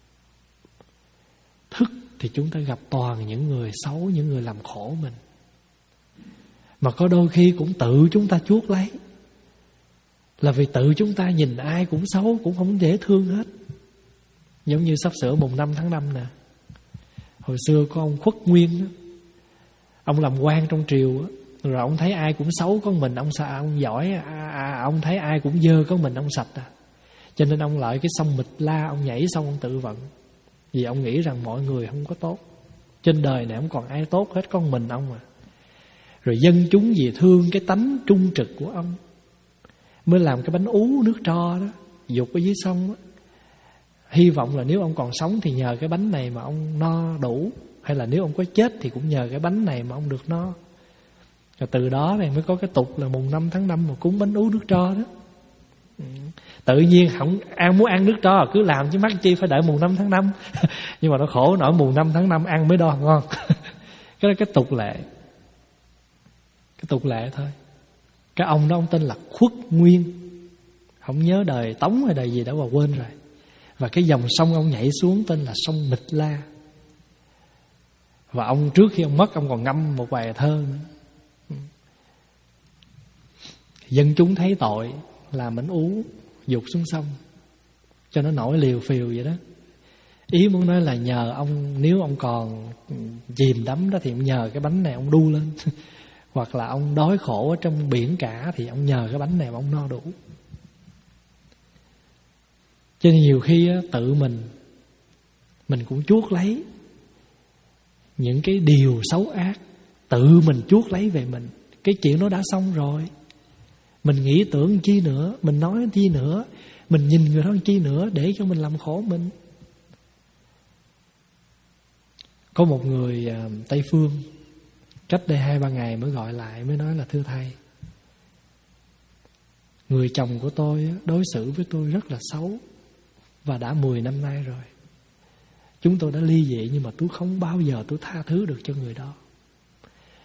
Thức thì chúng ta gặp toàn những người xấu, những người làm khổ mình. Mà có đôi khi cũng tự chúng ta chuốc lấy, là vì tự chúng ta nhìn ai cũng xấu, cũng không dễ thương hết. Giống như sắp sửa mùng năm tháng năm nè. Hồi xưa có ông Khuất Nguyên đó, ông làm quan trong triều đó, rồi ông thấy ai cũng xấu có mình ông sao ông giỏi, à, à, ông thấy ai cũng dơ có mình ông sạch à. Cho nên ông lại cái sông Mịch La, ông nhảy xong ông tự vận. Vì ông nghĩ rằng mọi người không có tốt, trên đời này không còn ai tốt hết, con mình ông à. Rồi dân chúng vì thương cái tánh trung trực của ông, mới làm cái bánh ú nước tro đó, dục ở dưới sông đó. Hy vọng là nếu ông còn sống thì nhờ cái bánh này mà ông no đủ, hay là nếu ông có chết thì cũng nhờ cái bánh này mà ông được no. Rồi từ đó này mới có cái tục là mùng năm tháng năm mà cúng bánh ú nước tro đó. Tự nhiên không ăn, muốn ăn nước tro cứ làm chứ mắc chi phải đợi mùng năm tháng năm. Nhưng mà nó khổ nổi mùng năm tháng năm ăn mới đo ngon. Cái đó cái tục lệ, cái tục lệ thôi. Cái ông đó ông tên là Khuất Nguyên, không nhớ đời Tống hay đời gì đó mà quên rồi. Và cái dòng sông ông nhảy xuống tên là sông Mịch La. Và ông trước khi ông mất, ông còn ngâm một bài thơ nữa. Dân chúng thấy tội, làm bánh ú dục xuống sông cho nó nổi liều phiều vậy đó. Ý muốn nói là nhờ ông, nếu ông còn chìm đắm đó thì ông nhờ cái bánh này ông đu lên. Hoặc là ông đói khổ ở trong biển cả thì ông nhờ cái bánh này mà ông no đủ. Cho nên nhiều khi á, tự mình Mình cũng chuốc lấy những cái điều xấu ác, tự mình chuốc lấy về mình. Cái chuyện nó đã xong rồi, mình nghĩ tưởng chi nữa, mình nói chi nữa, mình nhìn người đó chi nữa để cho mình làm khổ mình. Có một người uh, Tây Phương cách đây hai ba ngày mới gọi lại, mới nói là thưa thầy, người chồng của tôi đối xử với tôi rất là xấu, và đã mười năm nay rồi. Chúng tôi đã ly dị, nhưng mà tôi không bao giờ tôi tha thứ được cho người đó.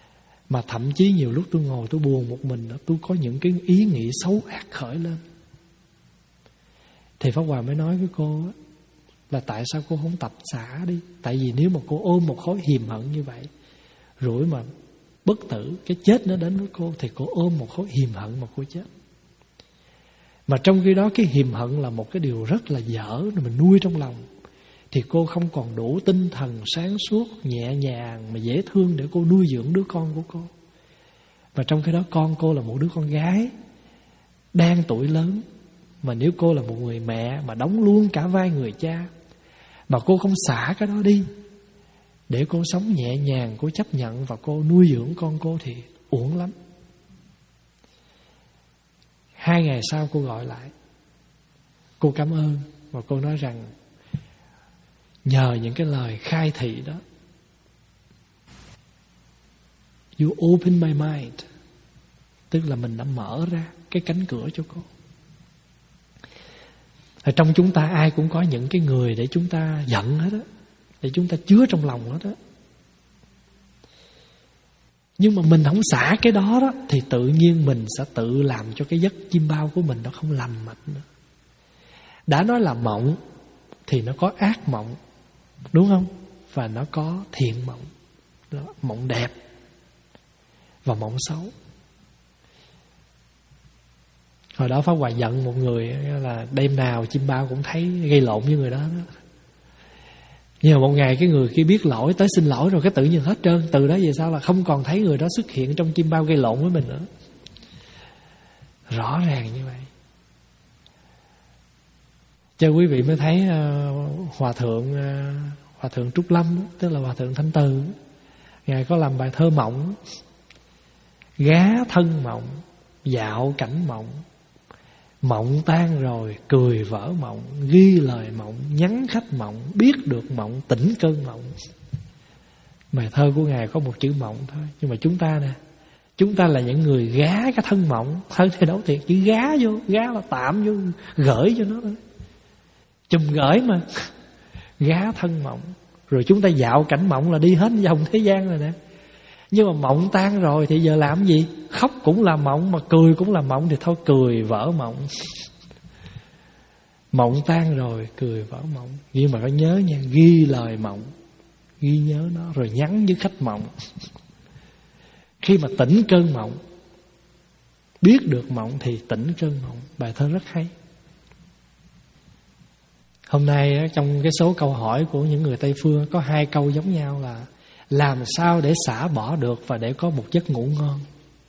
Mà thậm chí nhiều lúc tôi ngồi tôi buồn một mình, tôi có những cái ý nghĩ xấu ác khởi lên. Thì Pháp Hòa mới nói với cô á, là tại sao cô không tập xả đi. Tại vì nếu mà cô ôm một khối hiềm hận như vậy, rủi mà bất tử, cái chết nó đến với cô, thì cô ôm một khối hiềm hận mà cô chết. Mà trong khi đó cái hiềm hận là một cái điều rất là dở mình nuôi trong lòng, thì cô không còn đủ tinh thần sáng suốt, nhẹ nhàng mà dễ thương để cô nuôi dưỡng đứa con của cô. Và trong khi đó con cô là một đứa con gái đang tuổi lớn, mà nếu cô là một người mẹ mà đóng luôn cả vai người cha, mà cô không xả cái đó đi để cô sống nhẹ nhàng, cô chấp nhận và cô nuôi dưỡng con cô thì uổng lắm. Hai ngày sau cô gọi lại, cô cảm ơn, và cô nói rằng nhờ những cái lời khai thị đó, you open my mind, tức là mình đã mở ra cái cánh cửa cho cô. Ở trong chúng ta ai cũng có những cái người để chúng ta giận hết á, để chúng ta chứa trong lòng hết á. Nhưng mà mình không xả cái đó đó, thì tự nhiên mình sẽ tự làm cho cái giấc chim bao của mình nó không lành mạnh nữa. Đã nói là mộng thì nó có ác mộng, đúng không? Và nó có thiện mộng, đó, mộng đẹp và mộng xấu. Hồi đó Pháp Hòa giận một người là đêm nào chim bao cũng thấy gây lộn với người đó, đó. Nhưng mà một ngày cái người kia biết lỗi tới xin lỗi rồi, cái tự nhiên hết trơn. Từ đó về sau là không còn thấy người đó xuất hiện trong chim bao gây lộn với mình nữa. Rõ ràng như vậy. Cho quý vị mới thấy uh, Hòa thượng uh, Hòa thượng Trúc Lâm, tức là Hòa thượng Thanh Từ, Ngài có làm bài thơ mộng: gá thân mộng, dạo cảnh mộng, mộng tan rồi cười vỡ mộng, ghi lời mộng, nhắn khách mộng, biết được mộng, tỉnh cơn mộng. Bài thơ của Ngài có một chữ mộng thôi. Nhưng mà chúng ta nè, chúng ta là những người gá cái thân mộng. Thân thì đâu thiệt, chữ gá vô, gá là tạm vô, gửi cho nó thôi, chùm gửi mà. Gá thân mộng. Rồi chúng ta dạo cảnh mộng là đi hết vòng thế gian rồi nè. Nhưng mà mộng tan rồi thì giờ làm gì? Khóc cũng là mộng, mà cười cũng là mộng, thì thôi cười vỡ mộng. Mộng tan rồi cười vỡ mộng. Nhưng mà phải nhớ nha, ghi lời mộng, ghi nhớ nó, rồi nhắn với khách mộng. Khi mà tỉnh cơn mộng, biết được mộng thì tỉnh cơn mộng. Bài thơ rất hay. Hôm nay trong cái số câu hỏi của những người Tây Phương có hai câu giống nhau là: làm sao để xả bỏ được và để có một giấc ngủ ngon.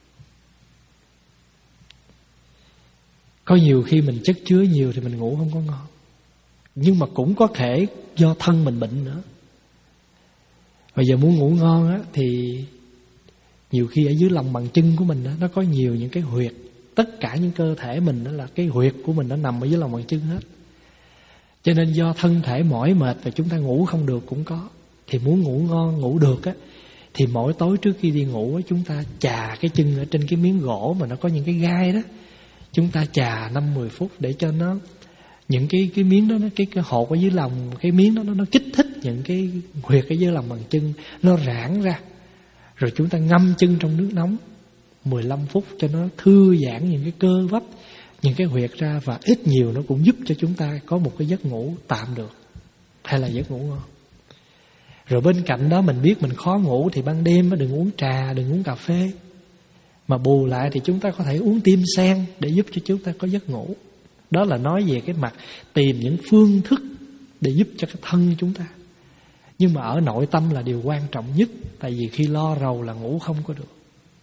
Có nhiều khi mình chất chứa nhiều thì mình ngủ không có ngon. Nhưng mà cũng có thể do thân mình bệnh nữa. Bây giờ muốn ngủ ngon á, thì nhiều khi ở dưới lòng bàn chân của mình á, nó có nhiều những cái huyệt. Tất cả những cơ thể mình đó là cái huyệt của mình nó nằm ở dưới lòng bàn chân hết. Cho nên do thân thể mỏi mệt và chúng ta ngủ không được cũng có. Thì muốn ngủ ngon, ngủ được á, thì mỗi tối trước khi đi ngủ á, chúng ta chà cái chân ở trên cái miếng gỗ mà nó có những cái gai đó. Chúng ta chà năm mười phút để cho nó, những cái cái miếng đó, nó, cái, cái hột ở dưới lòng, cái miếng đó nó, nó kích thích những cái huyệt ở dưới lòng bàn chân, nó rãng ra. Rồi chúng ta ngâm chân trong nước nóng mười lăm phút cho nó thư giãn những cái cơ bắp, những cái huyệt ra. Và ít nhiều nó cũng giúp cho chúng ta có một cái giấc ngủ tạm được, hay là giấc ngủ ngon. Rồi bên cạnh đó mình biết mình khó ngủ thì ban đêm đừng uống trà, đừng uống cà phê. Mà bù lại thì chúng ta có thể uống tim sen để giúp cho chúng ta có giấc ngủ. Đó là nói về cái mặt tìm những phương thức để giúp cho cái thân chúng ta. Nhưng mà ở nội tâm là điều quan trọng nhất. Tại vì khi lo rầu là ngủ không có được.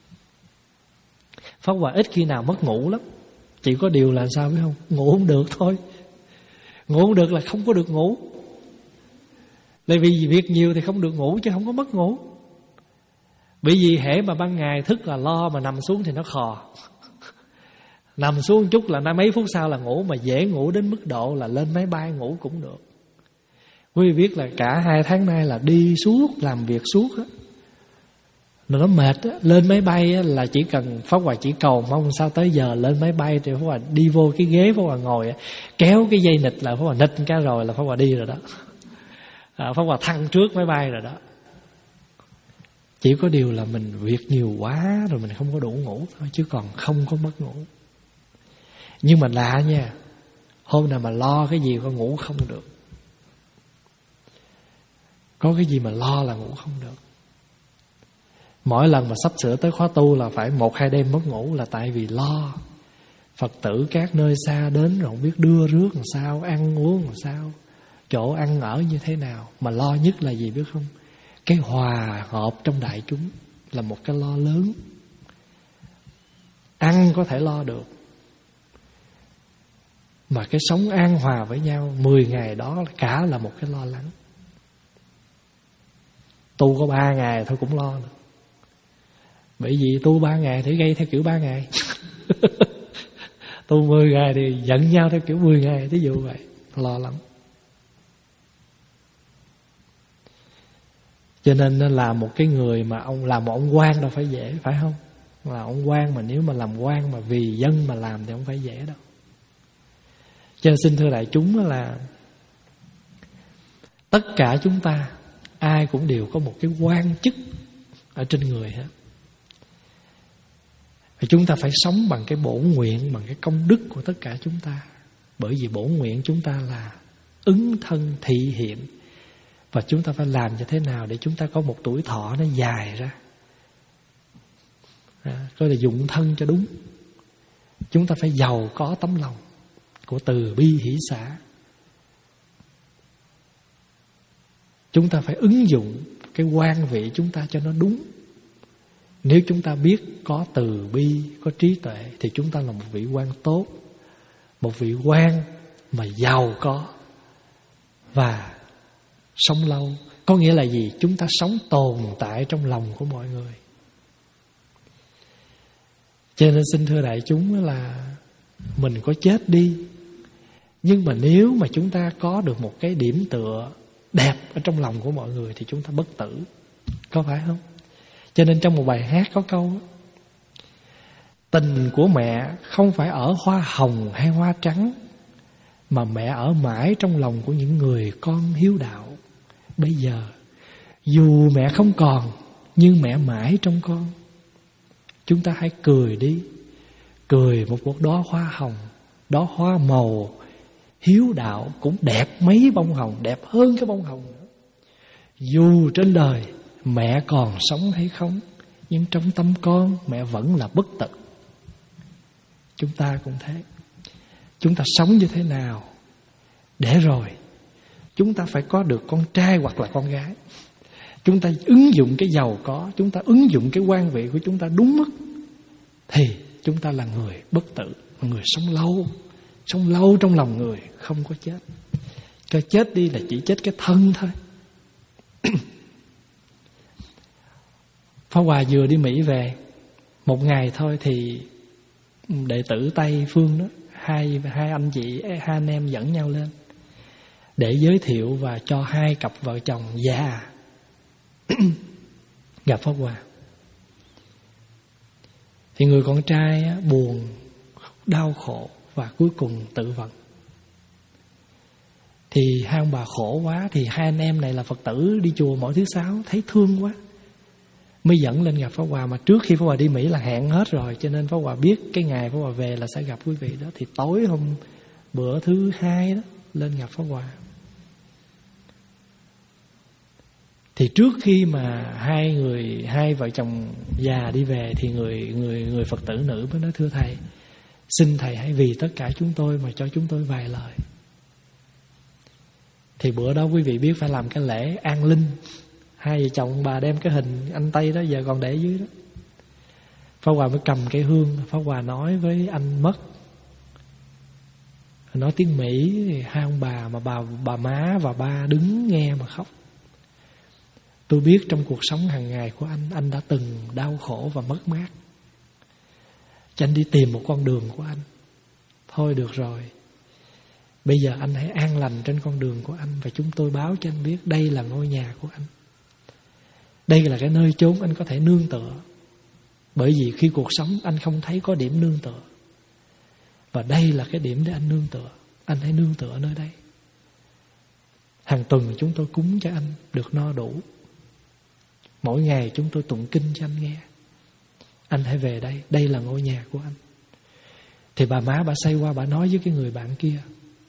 Pháp Hòa ít khi nào mất ngủ lắm. Chỉ có điều là sao biết không? Ngủ không được thôi. Ngủ không được là không có được ngủ. Tại vì việc nhiều thì không được ngủ, chứ không có mất ngủ. Bởi vì hễ mà ban ngày thức là lo, mà nằm xuống thì nó khò. Nằm xuống chút là mấy phút sau là ngủ. Mà dễ ngủ đến mức độ là lên máy bay ngủ cũng được. Quý vị biết là cả hai tháng nay là đi suốt, làm việc suốt á, nó mệt á. Lên máy bay á, là chỉ cần Pháp Hòa chỉ cầu mong sao tới giờ lên máy bay thì Pháp Hòa đi vô cái ghế Pháp Hòa ngồi á, kéo cái dây nịch là Pháp Hòa nịch cái rồi là Pháp Hòa đi rồi đó. À, Pháp Hòa thăng trước máy bay rồi đó. Chỉ có điều là mình việc nhiều quá rồi mình không có đủ ngủ thôi, chứ còn không có mất ngủ. Nhưng mà lạ nha, Hôm nào mà lo cái gì con ngủ không được. Có cái gì mà lo là ngủ không được. Mỗi lần mà sắp sửa tới khóa tu là phải một hai đêm mất ngủ, là tại vì lo. Phật tử các nơi xa đến rồi không biết đưa rước làm sao, ăn uống làm sao, chỗ ăn ở như thế nào. Mà lo nhất là gì biết không? Cái hòa hợp trong đại chúng là một cái lo lớn. Ăn có thể lo được, mà cái sống an hòa với nhau mười ngày đó cả là một cái lo lắng. Tu có ba ngày thôi cũng lo nữa. Bởi vì tu ba ngày thì gây theo kiểu ba ngày. Tu mười ngày thì giận nhau theo kiểu mười ngày. Thí dụ vậy, lo lắm. Cho nên là một cái người mà ông làm một ông quan đâu phải dễ, phải không? Là ông quan mà nếu mà làm quan mà vì dân mà làm thì không phải dễ đâu. Cho nên xin thưa đại chúng là tất cả chúng ta ai cũng đều có một cái quan chức ở trên người hết. Và chúng ta phải sống bằng cái bổn nguyện, bằng cái công đức của tất cả chúng ta. Bởi vì bổn nguyện chúng ta là ứng thân thị hiện. Và chúng ta phải làm như thế nào để chúng ta có một tuổi thọ nó dài ra. À, coi là dụng thân cho đúng. Chúng ta phải giàu có tấm lòng của từ bi hỷ xả. Chúng ta phải ứng dụng cái quan vị chúng ta cho nó đúng. Nếu chúng ta biết có từ bi, có trí tuệ thì chúng ta là một vị quan tốt, một vị quan mà giàu có và sống lâu. Có nghĩa là gì? Chúng ta sống tồn tại trong lòng của mọi người. Cho nên xin thưa đại chúng là mình có chết đi, nhưng mà nếu mà chúng ta có được một cái điểm tựa đẹp ở trong lòng của mọi người thì chúng ta bất tử. Có phải không? Cho nên trong một bài hát có câu: tình của mẹ không phải ở hoa hồng hay hoa trắng, mà mẹ ở mãi trong lòng của những người con hiếu đạo. Bây giờ dù mẹ không còn, nhưng mẹ mãi trong con. Chúng ta hãy cười đi, cười một một đóa hoa hồng, đóa hoa màu hiếu đạo cũng đẹp mấy bông hồng, đẹp hơn cái bông hồng nữa. Dù trên đời mẹ còn sống hay không, nhưng trong tâm con mẹ vẫn là bất tử. Chúng ta cũng thế. Chúng ta sống như thế nào để rồi chúng ta phải có được con trai hoặc là con gái. Chúng ta ứng dụng cái giàu có, chúng ta ứng dụng cái quan vị của chúng ta đúng mức, thì chúng ta là người bất tử, người sống lâu. Sống lâu trong lòng người, không có chết. Cái chết đi là chỉ chết cái thân thôi. Pháp Hòa vừa đi Mỹ về, một ngày thôi thì đệ tử Tây Phương đó, hai, hai anh chị, hai anh em dẫn nhau lên để giới thiệu và cho hai cặp vợ chồng già gặp Pháp Hòa. Thì người con trai buồn, đau khổ và cuối cùng tự vận. Thì hai ông bà khổ quá, thì hai anh em này là Phật tử đi chùa mỗi thứ sáu, thấy thương quá mới dẫn lên gặp Pháp Hòa. Mà trước khi Pháp Hòa đi Mỹ là hẹn hết rồi, cho nên Pháp Hòa biết cái ngày Pháp Hòa về là sẽ gặp quý vị đó. Thì tối hôm bữa thứ hai đó lên gặp Pháp Hòa. Thì trước khi mà hai người hai vợ chồng già đi về thì người người người Phật tử nữ mới nói: thưa thầy, xin thầy hãy vì tất cả chúng tôi mà cho chúng tôi vài lời. Thì bữa đó quý vị biết phải làm cái lễ an linh. Hai vợ chồng bà đem cái hình anh Tây đó giờ còn để dưới đó. Pháp Hòa mới cầm cái hương. Pháp Hòa nói với anh mất, nói tiếng Mỹ. Thì hai ông bà mà bà bà má và ba đứng nghe mà khóc. Tôi biết trong cuộc sống hàng ngày của anh, anh đã từng đau khổ và mất mát. Cho anh đi tìm một con đường của anh. Thôi được rồi, bây giờ anh hãy an lành trên con đường của anh. Và chúng tôi báo cho anh biết đây là ngôi nhà của anh. Đây là cái nơi chốn anh có thể nương tựa. Bởi vì khi cuộc sống anh không thấy có điểm nương tựa, và đây là cái điểm để anh nương tựa. Anh hãy nương tựa ở nơi đây. Hàng tuần chúng tôi cúng cho anh được no đủ. Mỗi ngày chúng tôi tụng kinh cho anh nghe. Anh hãy về đây, đây là ngôi nhà của anh. Thì bà má bà xoay qua bà nói với cái người bạn kia: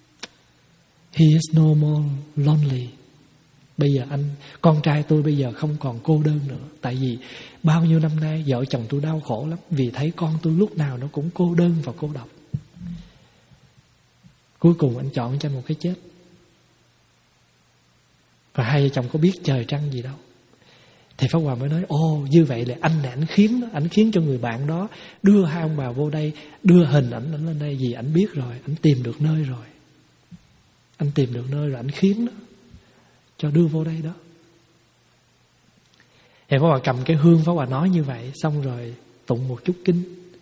He is no more lonely. Bây giờ anh, con trai tôi bây giờ không còn cô đơn nữa. Tại vì bao nhiêu năm nay vợ chồng tôi đau khổ lắm, vì thấy con tôi lúc nào nó cũng cô đơn và cô độc. Cuối cùng anh chọn cho một cái chết. Và hai vợ chồng có biết trời trăng gì đâu. Thì Pháp Hòa mới nói, ồ như vậy là anh này anh khiến đó, anh khiến cho người bạn đó đưa hai ông bà vô đây, đưa hình ảnh ảnh lên đây, vì anh biết rồi, anh tìm được nơi rồi. Anh tìm được nơi rồi, anh khiến đó, cho đưa vô đây đó. Thì Pháp Hòa cầm cái hương, Pháp Hòa nói như vậy, xong rồi tụng một chút kinh.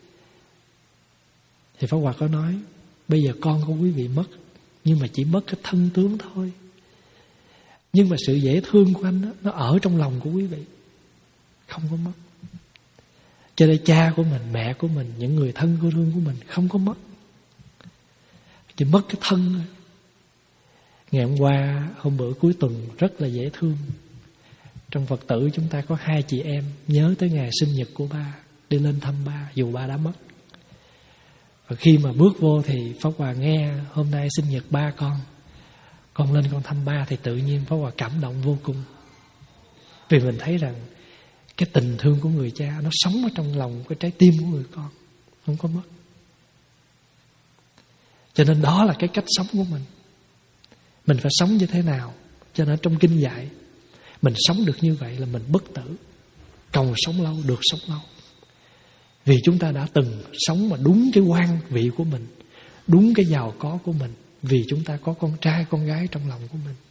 Thì Pháp Hòa có nói, bây giờ con của quý vị mất, nhưng mà chỉ mất cái thân tướng thôi. Nhưng mà sự dễ thương của anh đó, nó ở trong lòng của quý vị, không có mất. Cho nên cha của mình, mẹ của mình, những người thân cô thương của mình không có mất, chỉ mất cái thân thôi. Ngày hôm qua, hôm bữa cuối tuần rất là dễ thương. Trong Phật tử chúng ta có hai chị em nhớ tới ngày sinh nhật của ba, đi lên thăm ba dù ba đã mất. Và khi mà bước vô thì Pháp Hòa nghe hôm nay sinh nhật ba con, con lên con thăm ba, thì tự nhiên Pháp Hòa cảm động vô cùng. Vì mình thấy rằng cái tình thương của người cha nó sống ở trong lòng, cái trái tim của người con, không có mất. Cho nên đó là cái cách sống của mình. Mình phải sống như thế nào? Cho nên trong kinh dạy, mình sống được như vậy là mình bất tử, cầu sống lâu, được sống lâu. Vì chúng ta đã từng sống mà đúng cái quan vị của mình, đúng cái giàu có của mình, vì chúng ta có con trai, con gái trong lòng của mình.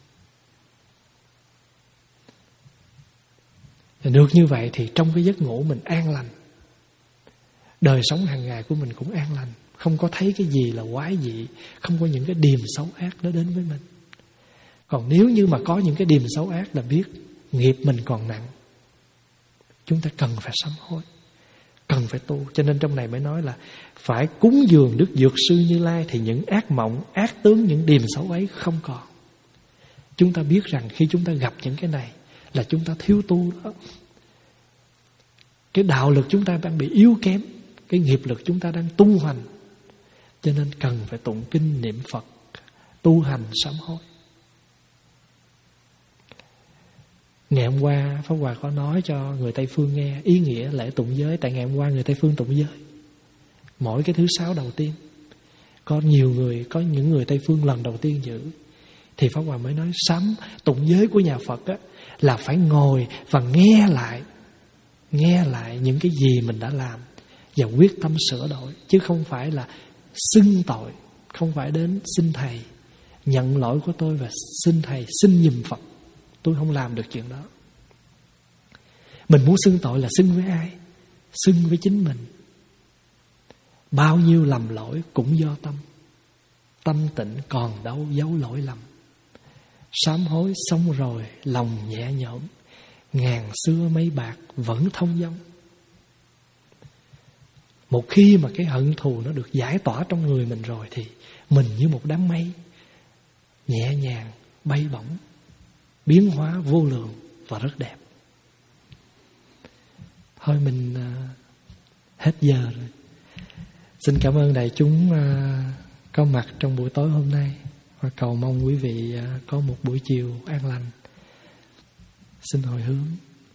Được như vậy thì trong cái giấc ngủ mình an lành, đời sống hàng ngày của mình cũng an lành, không có thấy cái gì là quái dị, không có những cái điềm xấu ác đó đến với mình. Còn nếu như mà có những cái điềm xấu ác là biết nghiệp mình còn nặng, chúng ta cần phải sám hối, cần phải tu. Cho nên trong này mới nói là phải cúng dường Đức Dược Sư Như Lai, thì những ác mộng, ác tướng, những điềm xấu ấy không còn. Chúng ta biết rằng khi chúng ta gặp những cái này là chúng ta thiếu tu đó. Cái đạo lực chúng ta đang bị yếu kém, cái nghiệp lực chúng ta đang tu hành. Cho nên cần phải tụng kinh niệm Phật, tu hành sám hối. Ngày hôm qua Pháp Hòa có nói cho người Tây Phương nghe ý nghĩa lễ tụng giới. Tại ngày hôm qua người Tây Phương tụng giới mỗi cái thứ sáu đầu tiên. Có nhiều người, có những người Tây Phương lần đầu tiên giữ. Thì Pháp Hòa mới nói sám tụng giới của nhà Phật á, là phải ngồi và nghe lại, nghe lại những cái gì mình đã làm và quyết tâm sửa đổi. Chứ không phải là xưng tội, không phải đến xin Thầy nhận lỗi của tôi và xin Thầy xin giùm Phật. Tôi không làm được chuyện đó. Mình muốn xưng tội là xưng với ai? Xưng với chính mình. Bao nhiêu lầm lỗi cũng do tâm. Tâm tịnh còn đâu giấu lỗi lầm. Sám hối xong rồi lòng nhẹ nhõm, ngàn xưa mây bạc vẫn thông dong. Một khi mà cái hận thù nó được giải tỏa trong người mình rồi thì mình như một đám mây nhẹ nhàng bay bổng, biến hóa vô lượng và rất đẹp. Thôi mình uh, hết giờ rồi. Xin cảm ơn đại chúng uh, có mặt trong buổi tối hôm nay, và cầu mong quý vị uh, có một buổi chiều an lành. Xin hồi hướng.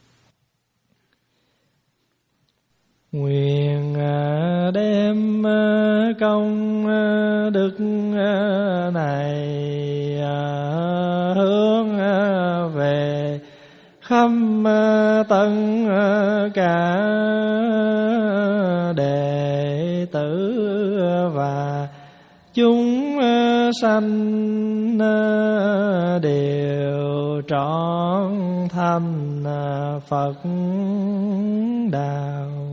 Nguyện uh, đem uh, công uh, đức uh, này uh, hướng uh, về khắp uh, tất uh, cả đệ tử và chúng uh, sanh uh, đều trọn thành uh, Phật đạo.